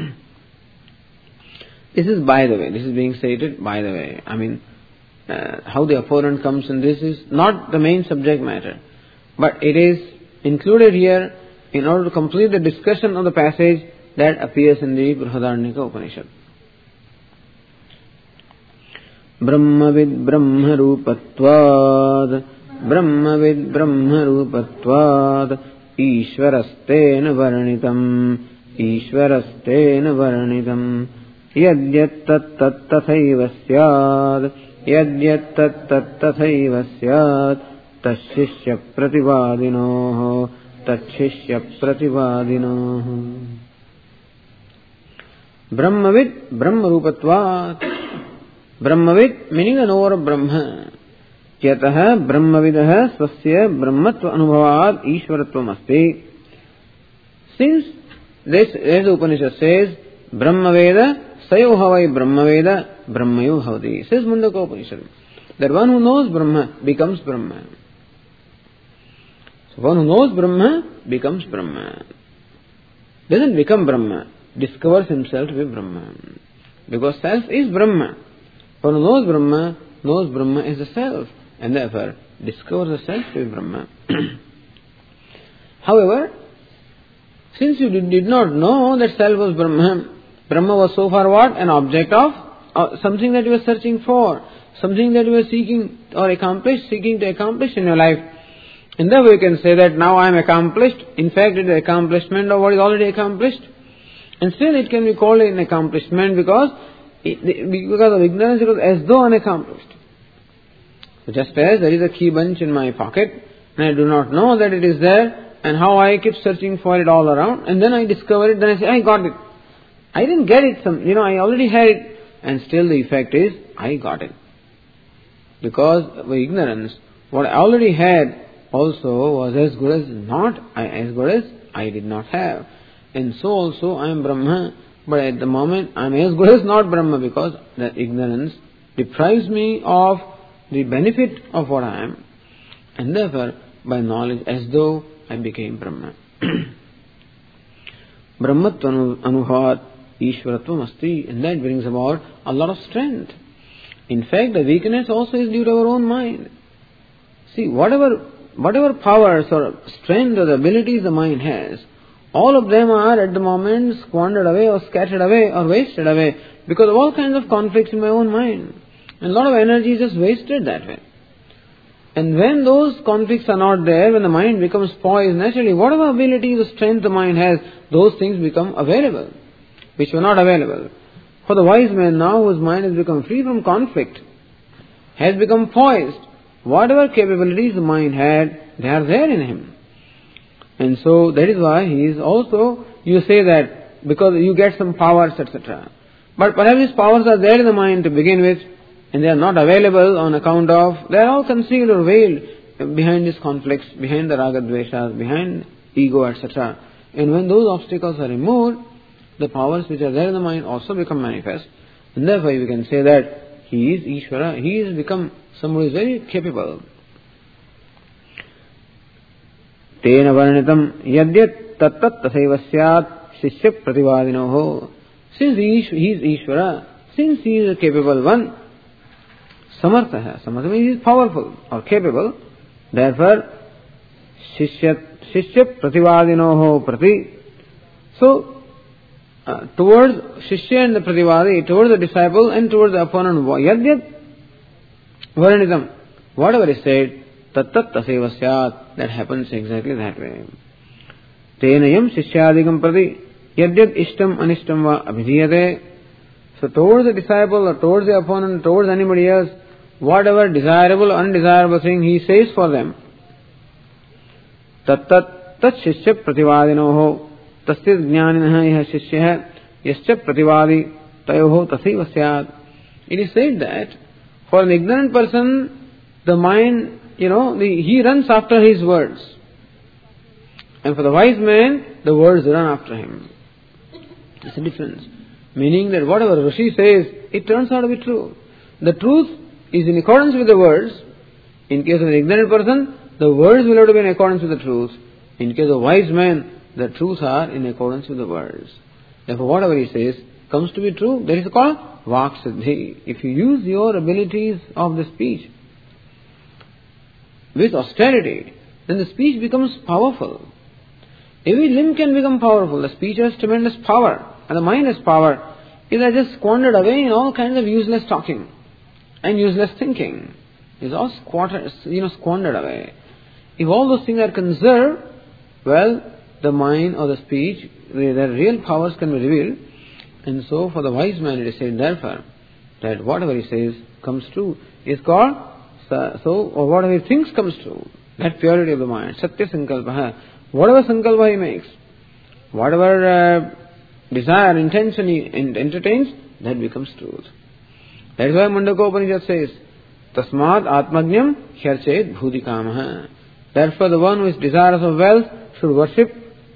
This is by the way, this is being stated by the way. I mean, uh, how the opponent comes in this is not the main subject matter, but it is included here in order to complete the discussion of the passage that appears in the Brihadaranyaka Upanishad. Brahmavid Brahmarupatvad Brahmavid Brahmarupatvad Ishwarastena Varanitam Ishwarastena Varanitam Yadyat tat tat tathaiva syad Yadyat tat tat tathaiva syad Tashishya prativadinoho Tashishya prativadinoho. Brahmavid Brahmarupatvad. Brahmavid meaning the knower of Brahma. Yataha Brahmavidaha swasya Brahmatva anubhavad Ishwaratvam asti. Since this, as the Upanishad says, Brahmaveda sayohavai Brahmaveda Brahmayo bhavati. Says Mundaka Upanishad. That one who knows Brahma becomes Brahma. So one who knows Brahma becomes Brahma. Doesn't become Brahma. Discovers himself to be Brahma. Because self is Brahma. One who knows Brahma, knows Brahma is the self, and therefore discovers the self to be Brahma. However, since you did, did not know that self was Brahma, Brahma was so far what? An object of uh, something that you were searching for, something that you were seeking or accomplish, seeking to accomplish in your life. And therefore you can say that now I am accomplished. In fact, it is accomplishment of what is already accomplished. And still it can be called an accomplishment because because of ignorance it was as though unaccomplished. So just as there is a key bunch in my pocket and I do not know that it is there and how I keep searching for it all around and then I discover it, then I say, I got it. I didn't get it, some, you know, I already had it, and still the effect is, I got it. Because of ignorance, what I already had also was as good as not, as good as I did not have. And so also I am Brahma. But at the moment, I am as good as not Brahma because the ignorance deprives me of the benefit of what I am. And therefore, by knowledge, as though I became Brahma. Brahmatva anubhavat Ishwaratvam asti. And that brings about a lot of strength. In fact, the weakness also is due to our own mind. See, whatever, whatever powers or strength or the abilities the mind has, all of them are at the moment squandered away or scattered away or wasted away because of all kinds of conflicts in my own mind. And a lot of energy is just wasted that way. And when those conflicts are not there, when the mind becomes poised, naturally whatever ability or strength the mind has, those things become available, which were not available. For the wise man now, whose mind has become free from conflict, has become poised, whatever capabilities the mind had, they are there in him. And so that is why he is also, you say that because you get some powers, et cetera. But perhaps these powers are there in the mind to begin with, and they are not available on account of, they are all concealed or veiled behind these conflicts, behind the raga dveshas, behind ego, et cetera. And when those obstacles are removed, the powers which are there in the mind also become manifest. And therefore we can say that he is Ishvara, he has become somebody who is very capable. Tena varanitam yadyat tattat tasaiva syat shishya prativadinoho. Since he is, he is Ishvara, since he is a capable one, samartha hai. Samartha means he is powerful or capable. Therefore, shishya, shishya prativadinoho prati. So, uh, towards shishya and the prativadi, towards the disciple and towards the opponent, yadyat varanitam, whatever is said, tattat tasaiva syat, that happens exactly that way. Tenayam shishyadikam prati yadyat ishtam anishtam va abhidhiyate. So towards the disciple or towards the opponent, towards anybody else, whatever desirable or undesirable thing he says for them, tattat tat shishya prativadinoho tasya jnaninaha iha shishya yasya prativadi tayoho tasaiva syat. It is said that for an ignorant person, the mind, you know, the, he runs after his words. And for the wise man, the words run after him. It's a difference. Meaning that whatever Rishi says, it turns out to be true. The truth is in accordance with the words. In case of an ignorant person, the words will have to be in accordance with the truth. In case of wise men, the truths are in accordance with the words. Therefore, whatever he says comes to be true. That is called Vak Siddhi. If you use your abilities of the speech with austerity, then the speech becomes powerful. Every limb can become powerful. The speech has tremendous power, and the mind has power. It is just squandered away in all kinds of useless talking and useless thinking. It is all squattered, you know, squandered away. If all those things are conserved, well, the mind or the speech, their real powers can be revealed. And so, for the wise man, it is said, therefore, that whatever he says comes true. It is called, so, or whatever he thinks comes true. That purity of the mind. Satya Sankalpa. Whatever Sankalpa he makes, whatever uh, desire, intention he entertains, that becomes truth. That is why Mundaka Upanishad says, Tasmad Atmajnam Hyarchet Bhudikamaha. Therefore, the one who is desirous of wealth should worship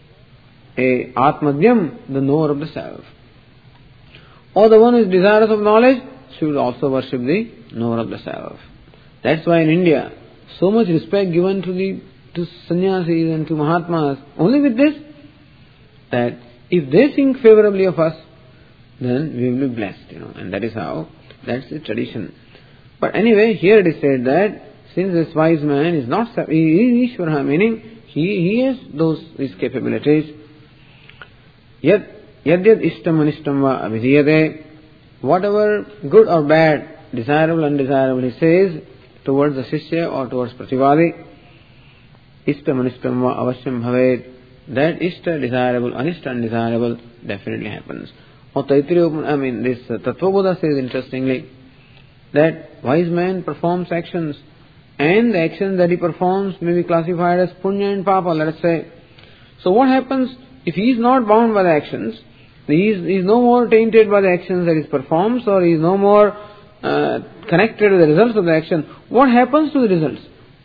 a Atmajnam, the knower of the self. Or the one who is desirous of knowledge should also worship the knower of the self. That's why in India, so much respect given to the to sannyasis and to Mahatmas, only with this, that if they think favorably of us, then we will be blessed, you know, and that is how, that's the tradition. But anyway, here it is said that since this wise man is not, he is Ishvara, meaning he, he has those, his capabilities. Yad, yad yad ishtam anishtam va abhidiyate, whatever good or bad, desirable, undesirable, he says towards the Shishya or towards Prativadi, ishtam anishtam va avashyam bhavet, that ishta, desirable, anishta, undesirable, definitely happens. Or Taittiriya, I mean, this uh, Tattva-bodha says interestingly, that wise man performs actions, and the actions that he performs may be classified as punya and papa, let us say. So what happens if he is not bound by the actions, he is, he is no more tainted by the actions that he performs, or he is no more uh, connected to the results of the action, what happens to the results?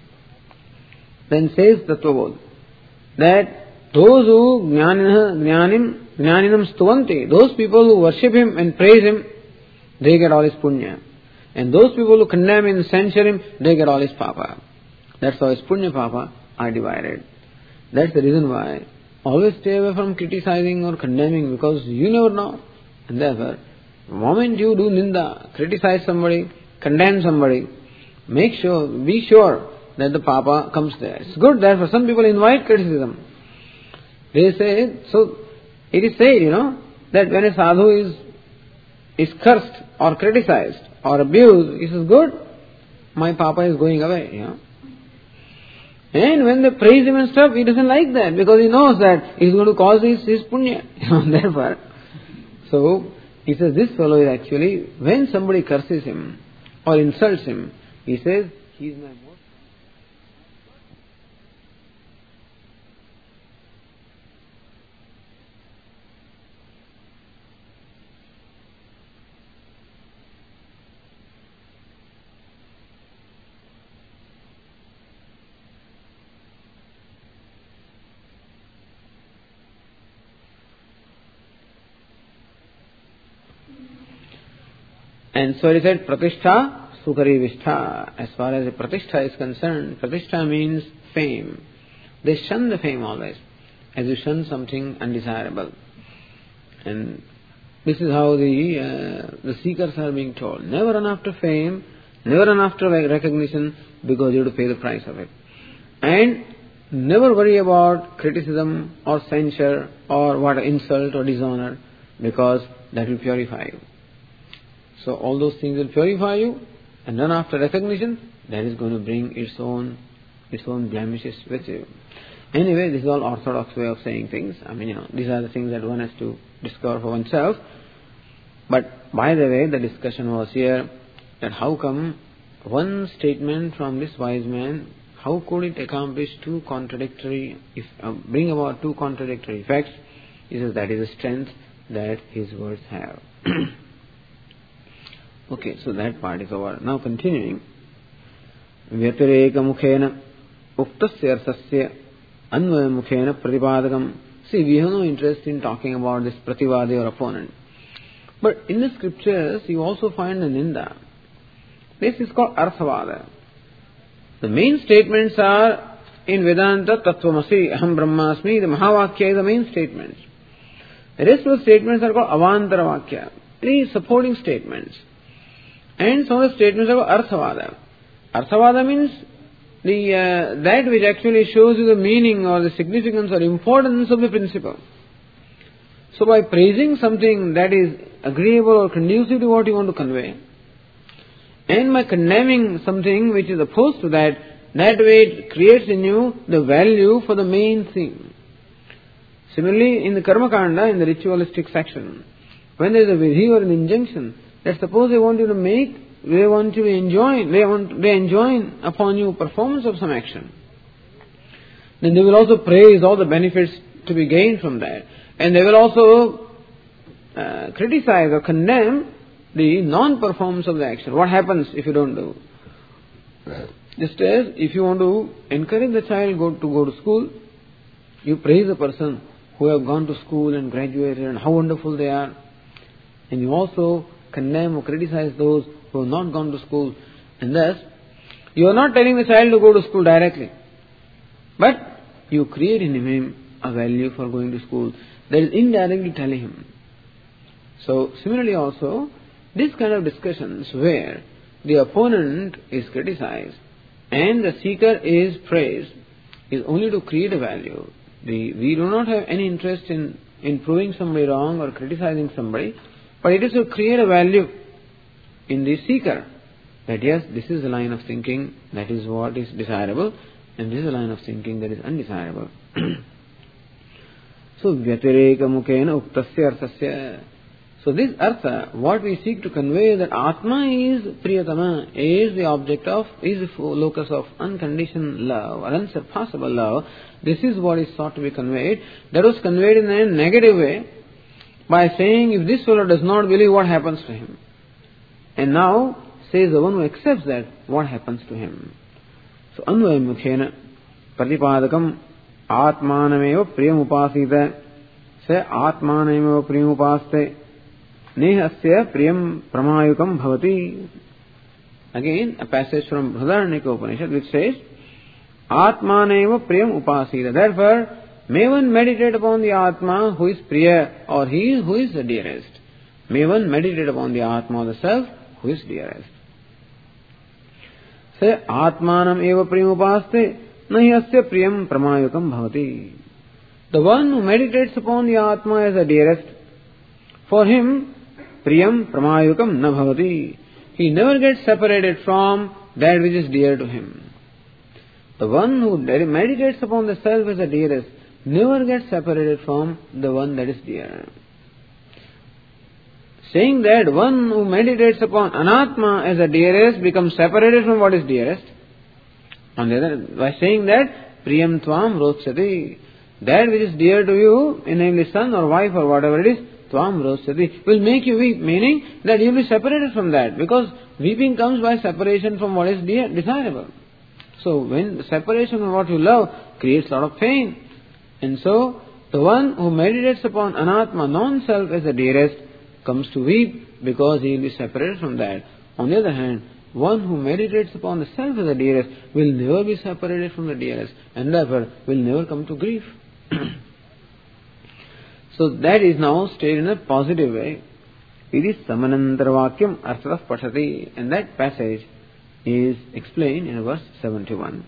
Then says Tattva-bodha, that those who jnanim, jnaninam stuvanti, those people who worship him and praise him, they get all his punya. And those people who condemn him and censure him, they get all his papa. That's how his punya papa are divided. That's the reason why always stay away from criticizing or condemning, because you never know. And therefore, the moment you do ninda, criticize somebody, condemn somebody, make sure, be sure that the papa comes there. It's good, therefore some people invite criticism. They say, so it is said, you know, that when a sadhu is, is cursed or criticized or abused, he says, good, my papa is going away, you know. And when they praise him and stuff, he doesn't like that, because he knows that he's going to cause his, his punya. Therefore, so he says this fellow is actually, when somebody curses him or insults him, he says, he is my most. And so he said, Pratishtha, Sukari Vishtha. As far as the Pratishtha is concerned, Pratishtha means fame. They shun the fame always, as you shun something undesirable. And this is how the uh, the seekers are being told. Never run after fame, never run after recognition, because you have to pay the price of it. And never worry about criticism or censure or what insult or dishonor, because that will purify you. So all those things will purify you, and then after recognition, that is going to bring its own its own blemishes with you. Anyway, this is all orthodox way of saying things. I mean, you know, these are the things that one has to discover for oneself. But by the way, the discussion was here that how come one statement from this wise man, how could it accomplish two contradictory, if uh, bring about two contradictory effects? He says that is the strength that his words have. Okay, so that part is over. Now continuing. Vyatireka mukhena uktasya arsasya anvaya mukhena pratipadakam. See, we have no interest in talking about this prativadi or opponent. But in the scriptures, you also find a ninda. This is called arthavada. The main statements are in Vedanta, Tattvamasi, Aham Brahmasmi, the Mahavakya is the main statements. The rest of the statements are called Avantara Vakya, three supporting statements. And some of the statements are called Arthavada. Arthavada means the uh, that which actually shows you the meaning or the significance or importance of the principle. So by praising something that is agreeable or conducive to what you want to convey, and by condemning something which is opposed to that, that way it creates in you the value for the main theme. Similarly, in the Karma Kanda, in the ritualistic section, when there is a vidhi or an injunction, that suppose they want you to make, they want you to enjoin, they want, they enjoin upon you performance of some action, then they will also praise all the benefits to be gained from that. And they will also uh, criticize or condemn the non-performance of the action. What happens if you don't do? Just as if you want to encourage the child go, to go to school, you praise the person who have gone to school and graduated and how wonderful they are. And you also condemn or criticize those who have not gone to school. And thus, you are not telling the child to go to school directly, but you create in him a value for going to school. That is indirectly telling him. So, similarly also, this kind of discussions where the opponent is criticized and the seeker is praised is only to create a value. The, we do not have any interest in, in proving somebody wrong or criticizing somebody, but it is to create a value in the seeker that yes, this is the line of thinking, that is what is desirable, and this is the line of thinking that is undesirable. So, Vyatireka Mukena Uktasya Arthasya. So, this Artha, what we seek to convey is that Atma is Priyatama, is the object of, is the locus of unconditioned love, or unsurpassable love. This is what is sought to be conveyed. That was conveyed in a negative way by saying, if this fellow does not believe, what happens to him? And now, says the one who accepts that, what happens to him? So, Anvaya Mukhena Pratipadakam Atmanameva Priyamupasita Se Atmanameva Priyamupaste Nehasya Priyam Pramayukam Bhavati. Again, a passage from Brihadaranyaka Upanishad which says, Atmaneva Priyam Upasita. Therefore, may one meditate upon the Atma who is Priya, or he who is the dearest. May one meditate upon the Atma, the self, who is dearest. Se Atmanam eva Priyam Upaste Nahiyasya Priyam Pramayukam Bhavati. The one who meditates upon the Atma as the dearest, for him, Priyam Pramayukam na Bhavati. He never gets separated from that which is dear to him. The one who meditates upon the self as the dearest never gets separated from the one that is dear. Saying that one who meditates upon Anatma as the dearest becomes separated from what is dearest. On the other, by saying that Priyam Tvam Rotsati, that which is dear to you, namely son or wife or whatever it is, Tvam Rotsati, will make you weep, meaning that you will be separated from that, because weeping comes by separation from what is dear, desirable. So when the separation from what you love creates a lot of pain. And so the one who meditates upon Anatma, non-self as the dearest, comes to weep because he will be separated from that. On the other hand, one who meditates upon the self as the dearest will never be separated from the dearest, and therefore will never come to grief. So that is now stated in a positive way. It is Samanantara Vakyam Arthas Pashati, and that passage is explained in verse seventy-one.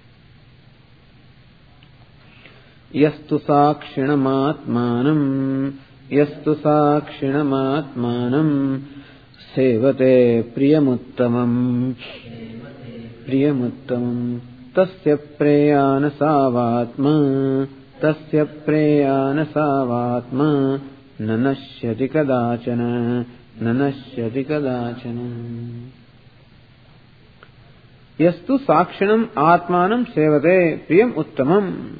Yastu sakshinam Yastu sakshinam atmanam Sevate priyamuttamam Priyamuttamam Tasya preyana savatma Tasya preyana savatma Nanashyati kadachana Nanashyati kadachana. Yastu sakshinam atmanam sevate priyam uttamam.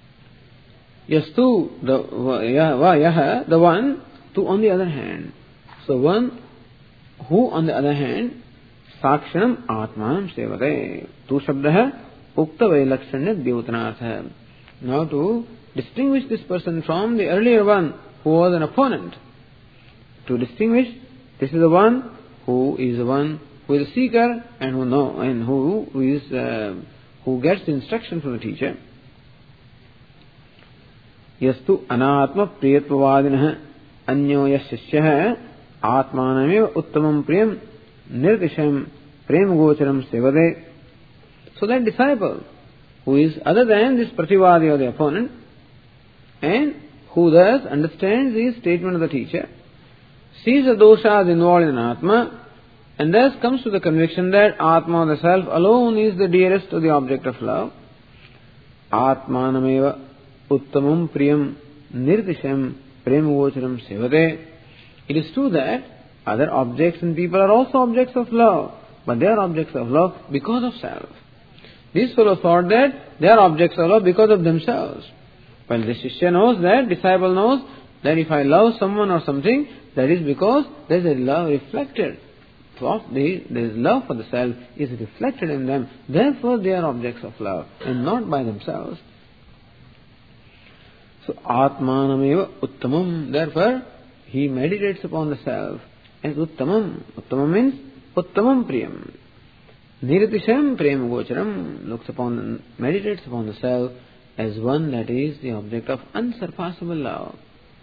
Yastu, the yaha, the one, to on the other hand. So one who on the other hand, sakshinam atmanam sevate. Tu shabdaha ukta vailakshanya dyutanartha. Now to distinguish this person from the earlier one who was an opponent. To distinguish, this is the one who is the one who who is a seeker and who know and who, who is uh, who gets instruction from the teacher. Yastu anatma priyatvavadinah anyo yas shisyah atmanameva uttamam priyam nirdisham prem gocharam sevade. So that disciple who is other than this prativadi or the opponent and who thus understands the statement of the teacher, sees the doshas involved in Atma, and thus comes to the conviction that Atma, the self alone, is the dearest to the object of love. Atmanameva uttamam priyam nirdisham prem gocharam sevade. It is true that other objects and people are also objects of love, but they are objects of love because of self. These fellows thought that they are objects of love because of themselves. Well, the Shishya knows that, disciple knows that if I love someone or something, that is because there is a love reflected. There is love for the self is reflected in them. Therefore, they are objects of love and not by themselves. So, Atmanameva Uttamam. Therefore, he meditates upon the self as Uttamam. Uttamam means Uttamam Priyam. Niratisham Prem Gocharam looks upon, meditates upon the self as one that is the object of unsurpassable love.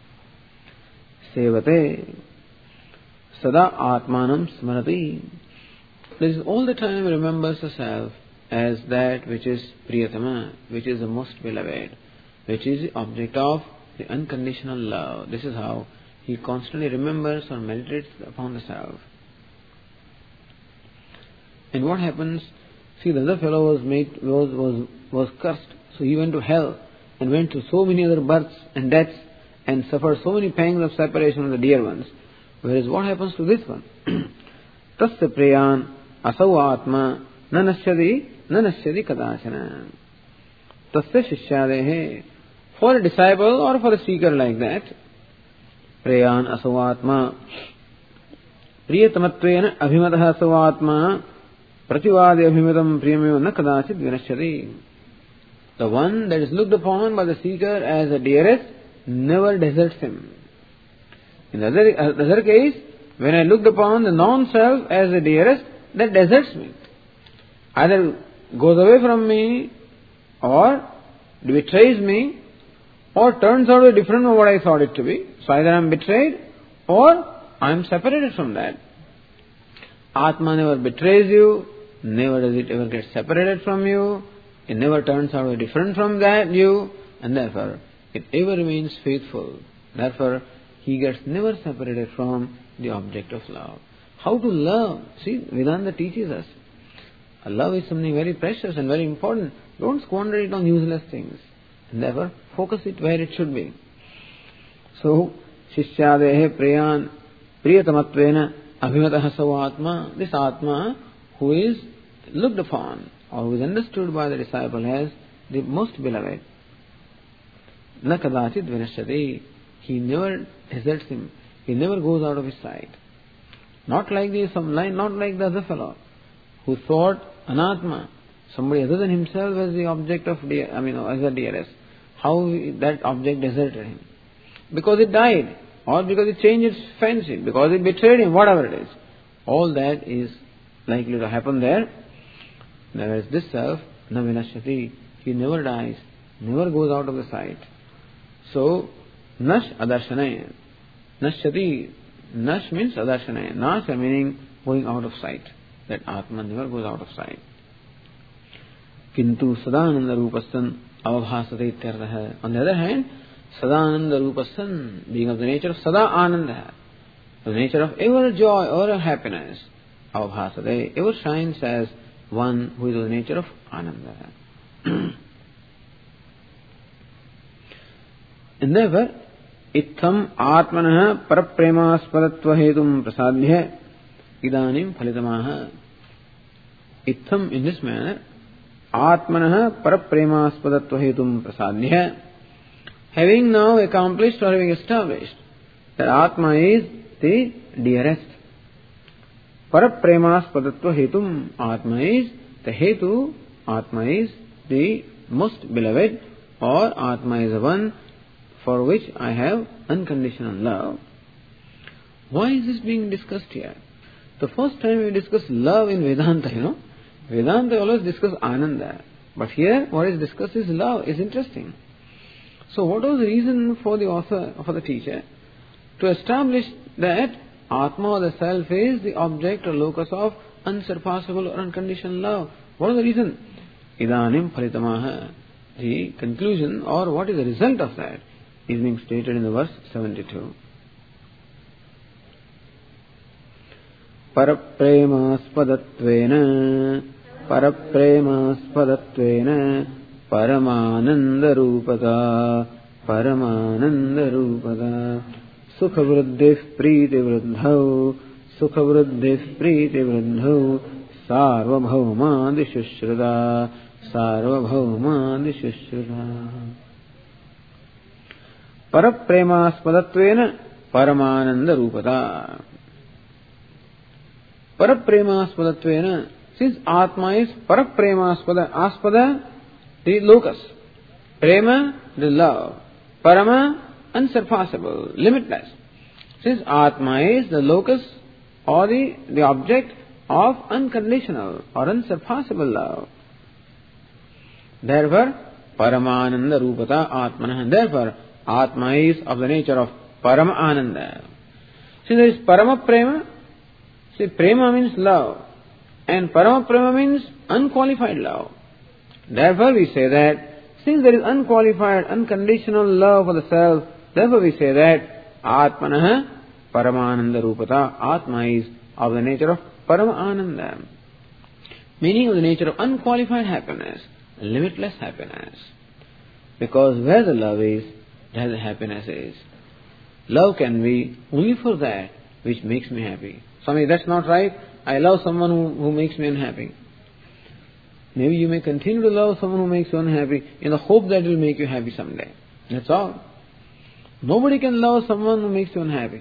Sevate Sada Atmanam Smarati. This all the time remembers the self as that which is Priyatama, which is the most beloved, which is the object of the unconditional love. This is how he constantly remembers or meditates upon the self. And what happens? See, the other fellow was made was was was cursed, so he went to hell and went through so many other births and deaths and suffered so many pangs of separation from the dear ones. Whereas what happens to this one? Tasya preyan asau atma na nasyadi na nasyadi kadachana. Tasya shishyadehe. For a disciple or for a seeker like that, preyan asau atma priyatamatvena abhimatah asau atma prativadi abhimatam priyameva na kadachit vinashyati. The one that is looked upon by the seeker as the dearest never deserts him. In the other, uh, the other case, when I looked upon the non-self as the dearest, that deserts me. Either goes away from me, or betrays me, or turns out to be different from what I thought it to be. So either I am betrayed, or I am separated from that. Atma never betrays you, never does it ever get separated from you, it never turns out to be different from that you, and therefore it ever remains faithful. Therefore, he gets never separated from the object of love. How to love? See, Vedanta teaches us. Love is something very precious and very important. Don't squander it on useless things. And therefore, focus it where it should be. So, Shishyadehe Priyan Priyatamatvena Abhimatah Sau Atma. This Atma who is looked upon or who is understood by the disciple as the most beloved. Na kadachit vinashyati. He never deserts him. He never goes out of his sight. Not like the some line, not like the other fellow who thought anatma, somebody other than himself as the object of dear, I mean as the dearest. How that object deserted him? Because it died, or because it changed its fancy, because it betrayed him, whatever it is. All that is likely to happen there. Whereas this self, na vinashyati, he never dies, never goes out of the sight. So, nash adarshanaye. Nashyati. Nash means adarshanaye. Nash meaning going out of sight. That Atma never goes out of sight. Kintu sadananda rupasan avabhasate ityartha. On the other hand, sadananda rupasan, being of the nature of sada ananda, the nature of ever joy, ever happiness, avabhasate, ever shines as one who is of the nature of ananda. And therefore, Itham Atmanah Parapremaspadatva Hetum Prasadhya Idanim Phalitamaha. Itham, in this manner, Atmanah Parapremaspadatva Hetum Prasadhya, having now accomplished or having established that Atma is the dearest. Parapremaspadatva Hetum, Atma is the Hetu, Atma is the most beloved, or Atma is the one for which I have unconditional love. Why is this being discussed here? The first time we discuss love in Vedanta, you know, Vedanta always discuss Ananda. But here, what is discussed is love. It's interesting. So what was the reason for the author, for the teacher? To establish that Atma or the self is the object or locus of unsurpassable or unconditional love. What is the reason? Idanim phalitamaha. The conclusion or what is the result of that is being stated in the verse seventy-two. Parapremaspadatvena Parapremaspadatvena Paramanandarupata Paramanandarupata Sukhavruddhif Priti Vruddhau Sukhavruddhif Priti Vruddhau Sarvabhaumadishushruta Sarvabhaumadishushruta Parapremaspadatvena Paramanandarupata Parapremaspadatvena. Since Atma is Parapremaspada, Aspada, the locus. Prema, the love. Parama, unsurpassable, limitless. Since Atma is the locus or the, the object of unconditional or unsurpassable love. Therefore, Paramananda Rupata Atmana. Therefore, Atma is of the nature of Parama Ananda. Since there is Parama Prema, see, Prema means love. And Parama Prema means unqualified love. Therefore we say that since there is unqualified, unconditional love for the self, therefore we say that Atmanaha Paramananda Rupata. Atma is of the nature of Paramananda. Meaning of the nature of unqualified happiness, limitless happiness. Because where the love is, there the happiness is. Love can be only for that which makes me happy. Swami, that's not right. I love someone who, who makes me unhappy. Maybe you may continue to love someone who makes you unhappy in the hope that it will make you happy someday. That's all. Nobody can love someone who makes you unhappy.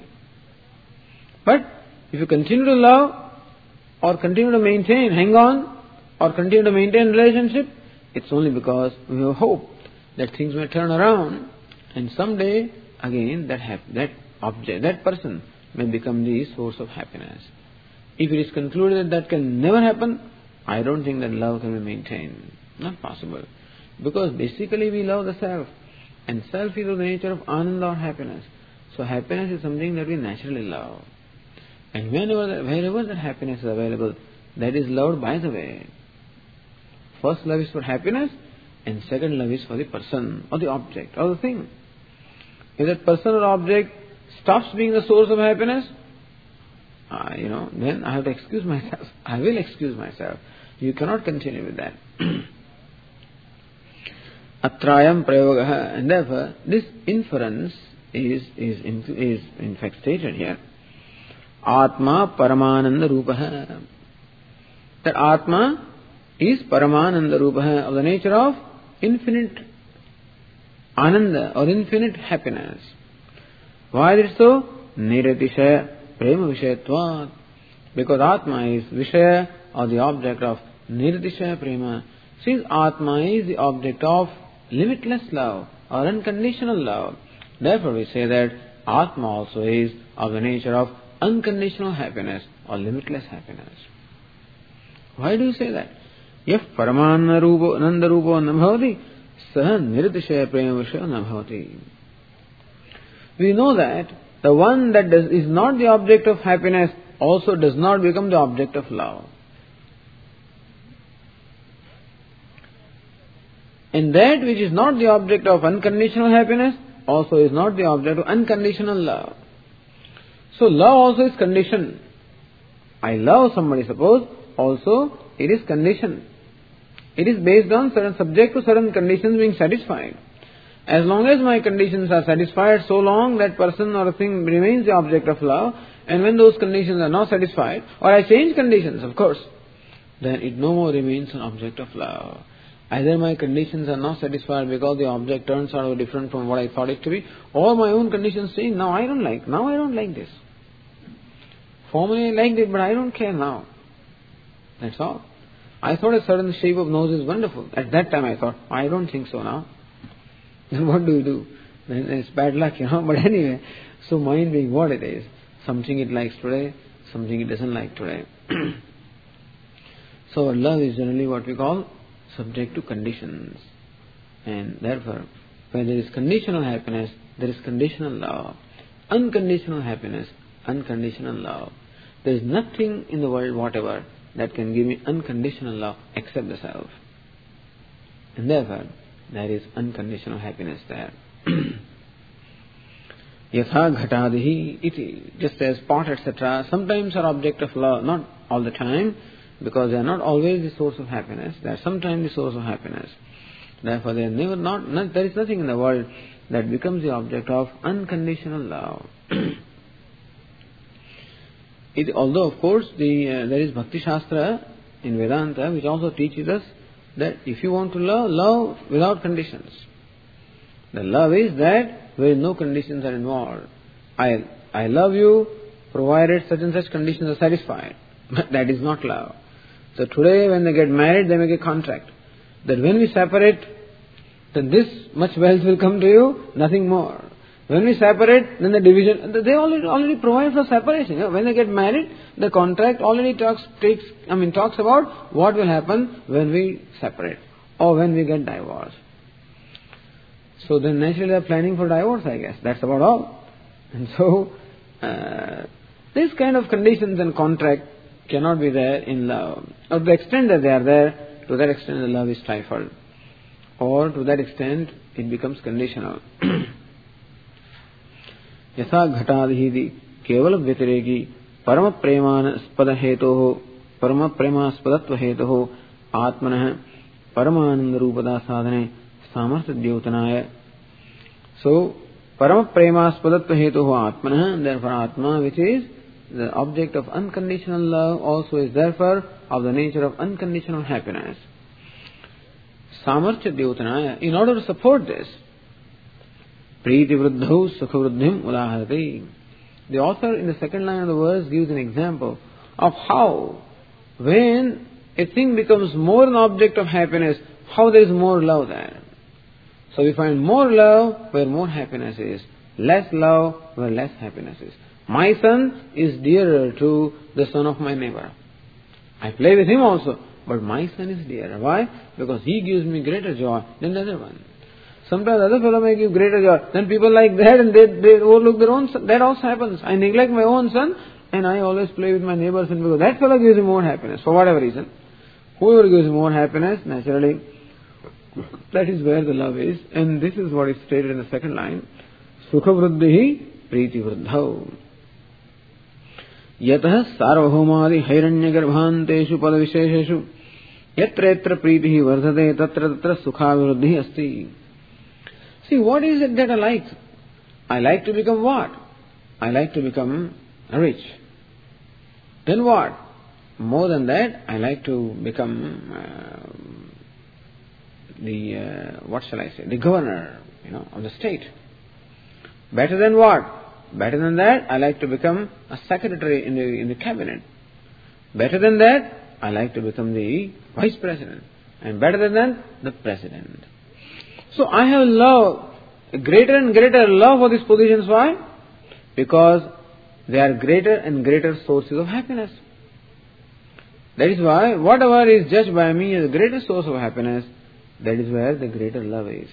But if you continue to love or continue to maintain, hang on, or continue to maintain relationship, it's only because we have hope that things may turn around and someday again that hap- that object, that person may become the source of happiness. If it is concluded that that can never happen, I don't think that love can be maintained. Not possible. Because basically we love the self. And self is of the nature of ananda or happiness. So happiness is something that we naturally love. And whenever, that, wherever that happiness is available, that is loved by the way. First love is for happiness, and second love is for the person or the object or the thing. If that person or object stops being the source of happiness, uh, you know, then I have to excuse myself. I will excuse myself. You cannot continue with that. Atrayam prayogaha, and therefore this inference is is in, is in fact stated here. Atma Paramananda Rupaha. That Atma is Paramananda Rupaha, of the nature of infinite Ananda or infinite happiness. Why is it so? Niratishaya Prema Vishayatvat. Because Atma is Vishaya or the object of Niratishaya Prema. Since Atma is the object of limitless love or unconditional love, therefore we say that Atma also is of the nature of unconditional happiness or limitless happiness. Why do you say that? Yaf Paramananda Rupo Nanda Rupo Nabhavati Saha Niratishaya Prema Vishaya Nabhavati. We know that the one that does, is not the object of happiness also does not become the object of love. And that which is not the object of unconditional happiness also is not the object of unconditional love. So love also is conditioned. I love somebody, suppose, also it is conditioned. It is based on certain, subject to certain conditions being satisfied. As long as my conditions are satisfied, so long that person or a thing remains the object of love, and when those conditions are not satisfied, or I change conditions, of course, then it no more remains an object of love. Either my conditions are not satisfied because the object turns out different from what I thought it to be, or my own conditions say, now I don't like, now I don't like this. Formerly I liked it, but I don't care now. That's all. I thought a certain shape of nose is wonderful. At that time I thought, I don't think so now. Then what do you do? Then it's bad luck, you know. But anyway, so mind being what it is, something it likes today, something he doesn't like today. So love is generally what we call subject to conditions. And therefore, where there is conditional happiness, there is conditional love. Unconditional happiness, unconditional love. There is nothing in the world, whatever, that can give me unconditional love except the self. And therefore, there is unconditional happiness there. Yatha ghatadihi iti. Just as pot, et cetera, sometimes are object of love, not all the time, because they are not always the source of happiness. They are sometimes the source of happiness. Therefore, they are never not, not. There is nothing in the world that becomes the object of unconditional love. It, although, of course, the uh, there is Bhakti Shastra in Vedanta which also teaches us that if you want to love, love without conditions. The love is that where no conditions are involved. I I love you provided such and such conditions are satisfied. But that is not love. So today when they get married, they make a contract that when we separate, then this much wealth will come to you, nothing more. When we separate, then the division, they already already provide for separation. When they get married, the contract already talks takes I mean talks about what will happen when we separate or when we get divorced. So then naturally they are planning for divorce, I guess. That's about all. And so uh, this kind of conditions and contract cannot be there in love. Or to the extent that they are there, to that extent the love is stifled. Or to that extent it becomes conditional. यथा घटादिहि केवल व्यतिरेकी परम प्रेमास्पद हेतु परम प्रेमास्पदत्व हेतु आत्मनः परमानंद रूपदा साधने सामर्थ्य द्योतनाय. So परम प्रेमास्पदत्व हेतु आत्मनः, therefore Atma, which is the object of unconditional love, also is therefore of the nature of unconditional happiness. Samarthya Dyotanaya, in order to support this, Priti Vruddhau Sukha Vruddhim Udaharati. The author in the second line of the verse gives an example of how, when a thing becomes more an object of happiness, how there is more love there. So we find more love where more happiness is, less love where less happiness is. My son is dearer to the son of my neighbor. I play with him also, but my son is dearer. Why? Because he gives me greater joy than the other one. Sometimes other fellow may give greater joy. Then people like that and they, they overlook their own son. That also happens. I neglect my own son and I always play with my neighbor's son because that fellow gives me more happiness for whatever reason. Whoever gives more happiness, naturally, that is where the love is. And this is what is stated in the second line. Sukha vruddhihi priti vruddhau. Yatah sarvabhaumadi hairanya garbhanteshu pada vishesheshu yatra yatra pritihi vardhate tatra tatra sukha vruddhi asti. See, what is it that I like? I like to become what? I like to become rich. Then what? More than that, I like to become uh, the, uh, what shall I say, the governor, you know, of the state. Better than what? Better than that, I like to become a secretary in the, in the cabinet. Better than that, I like to become the vice president. And better than that, the president. So I have love, a greater and greater love for these positions. Why? Because they are greater and greater sources of happiness. That is why whatever is judged by me as the greatest source of happiness, that is where the greater love is.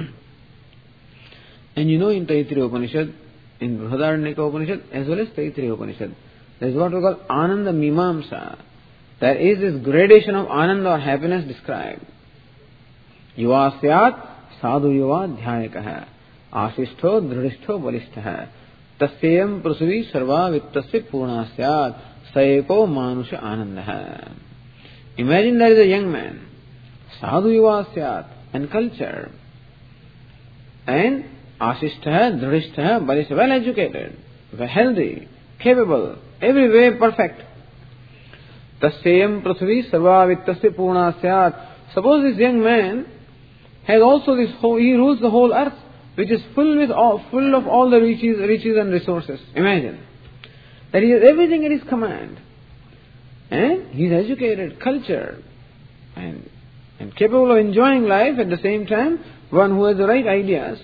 And you know, in Taittiriya Upanishad, in Brihadaranyaka Upanishad as well as Taittiriya Upanishad, there is what we call Ananda Mimamsa. There is this gradation of Ananda or happiness described. Yuva syat sadhu yuva dhyayakaha asishtho dridishtho balishtaha tasyam prasuvi sarva vittasya purna syat sayeko manusha anandaha. Imagine there is a young man, sadhu yuva syat, and culture, and asishtha dridishtha balishtaha, well educated, well healthy, capable, every way perfect. Tasyam prasuvi sarva vittasya purna syat. Suppose this young man has also this whole, he rules the whole earth, which is full with all, full of all the riches, riches and resources. Imagine that he has everything at his command, and he is educated, cultured, and and capable of enjoying life at the same time. One who has the right ideas.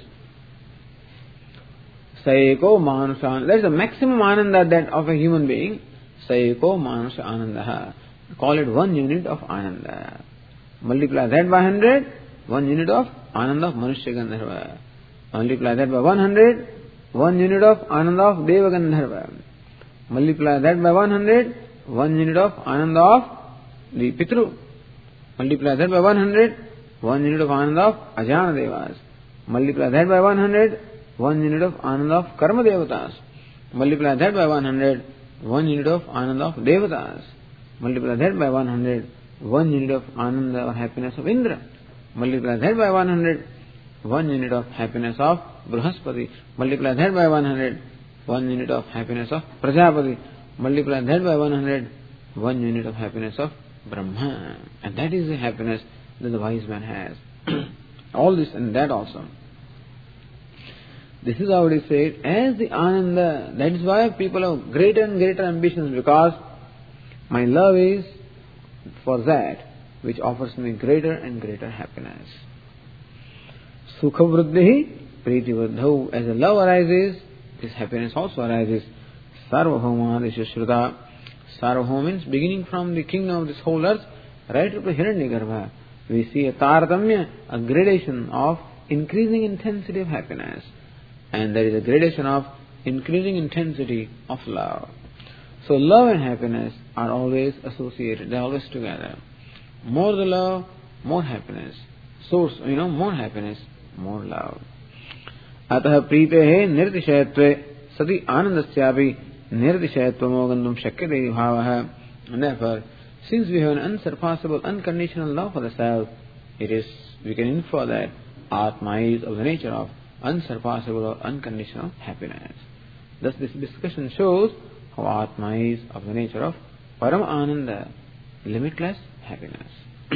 Sayeko manushan. That is the maximum ananda that of a human being. Saiko Manasya Anandaha. Call it one unit of Ananda. Multiply that by hundred, one unit of Ananda of Manushya Gandharva. Multiply that by one hundred, one unit of Ananda of Deva Gandharva. Multiply that by one hundred, one unit of Ananda of the Pitru. Multiply that by one hundred, one unit of Ananda of Ajana Devas. Multiply that by one hundred, one unit of Ananda of Karma Devatas. Multiply that by one hundred, one unit of Ananda of Devatas. Multiply that by one hundred, one unit of Ananda or happiness of Indra. Multiply that by one hundred, one unit of happiness of Brihaspati. Multiply that by one hundred, one unit of happiness of Prajapati. Multiply that by one hundred, one unit of happiness of Brahma. And that is the happiness that the wise man has. All this and that also. This is how it is said, as the Ananda. That is why people have greater and greater ambitions, because my love is for that which offers me greater and greater happiness. Sukha vruddhi priti vruddhau. As the love arises, this happiness also arises. Sarvabhauma adisya shruta. Sarvabhauma means beginning from the kingdom of this whole earth right up to Hiranyagarbha. We see a taradamya, a gradation of increasing intensity of happiness. And there is a gradation of increasing intensity of love. So love and happiness are always associated. They are always together. More the love, more happiness. Source, you know, more happiness, more love. Ataha pritehe nirdishayatve sati anandasyapi nirdishayatvam gandum shakyate bhavaha. And therefore, since we have an unsurpassable, unconditional love for the self, it is, we can infer that Atma is of the nature of unsurpassable or unconditional happiness. Thus this discussion shows how Atma is of the nature of Param Ananda, limitless happiness.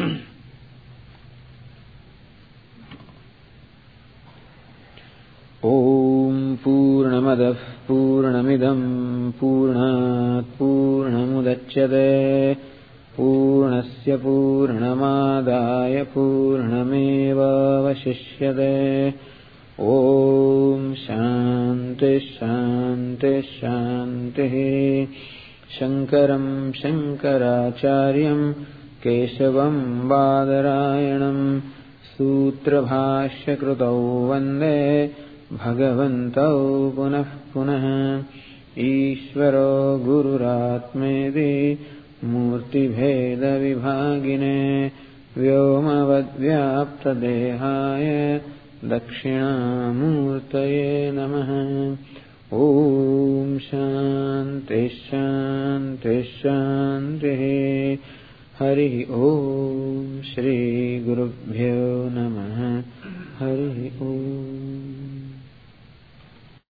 Om Purnamadah Purnamidam Purnat Purnamudachyate Purnasya Purnamadaya Purnameva Vashishyate. Om Shanti Shanti Shanti. Shankaram Shankaracharyam Keshavam Badarayanam Sutra Bhashya Krutau Vande Bhagavantau Punah Punah. Ishvaro Gururatmedi Murti Bheda Vibhagine Vyomavad Vyapta Dehaya Dakshinamurtaye Namaha. Om Shanti Shanti Shanti. Hari Om Shri Gurubhyo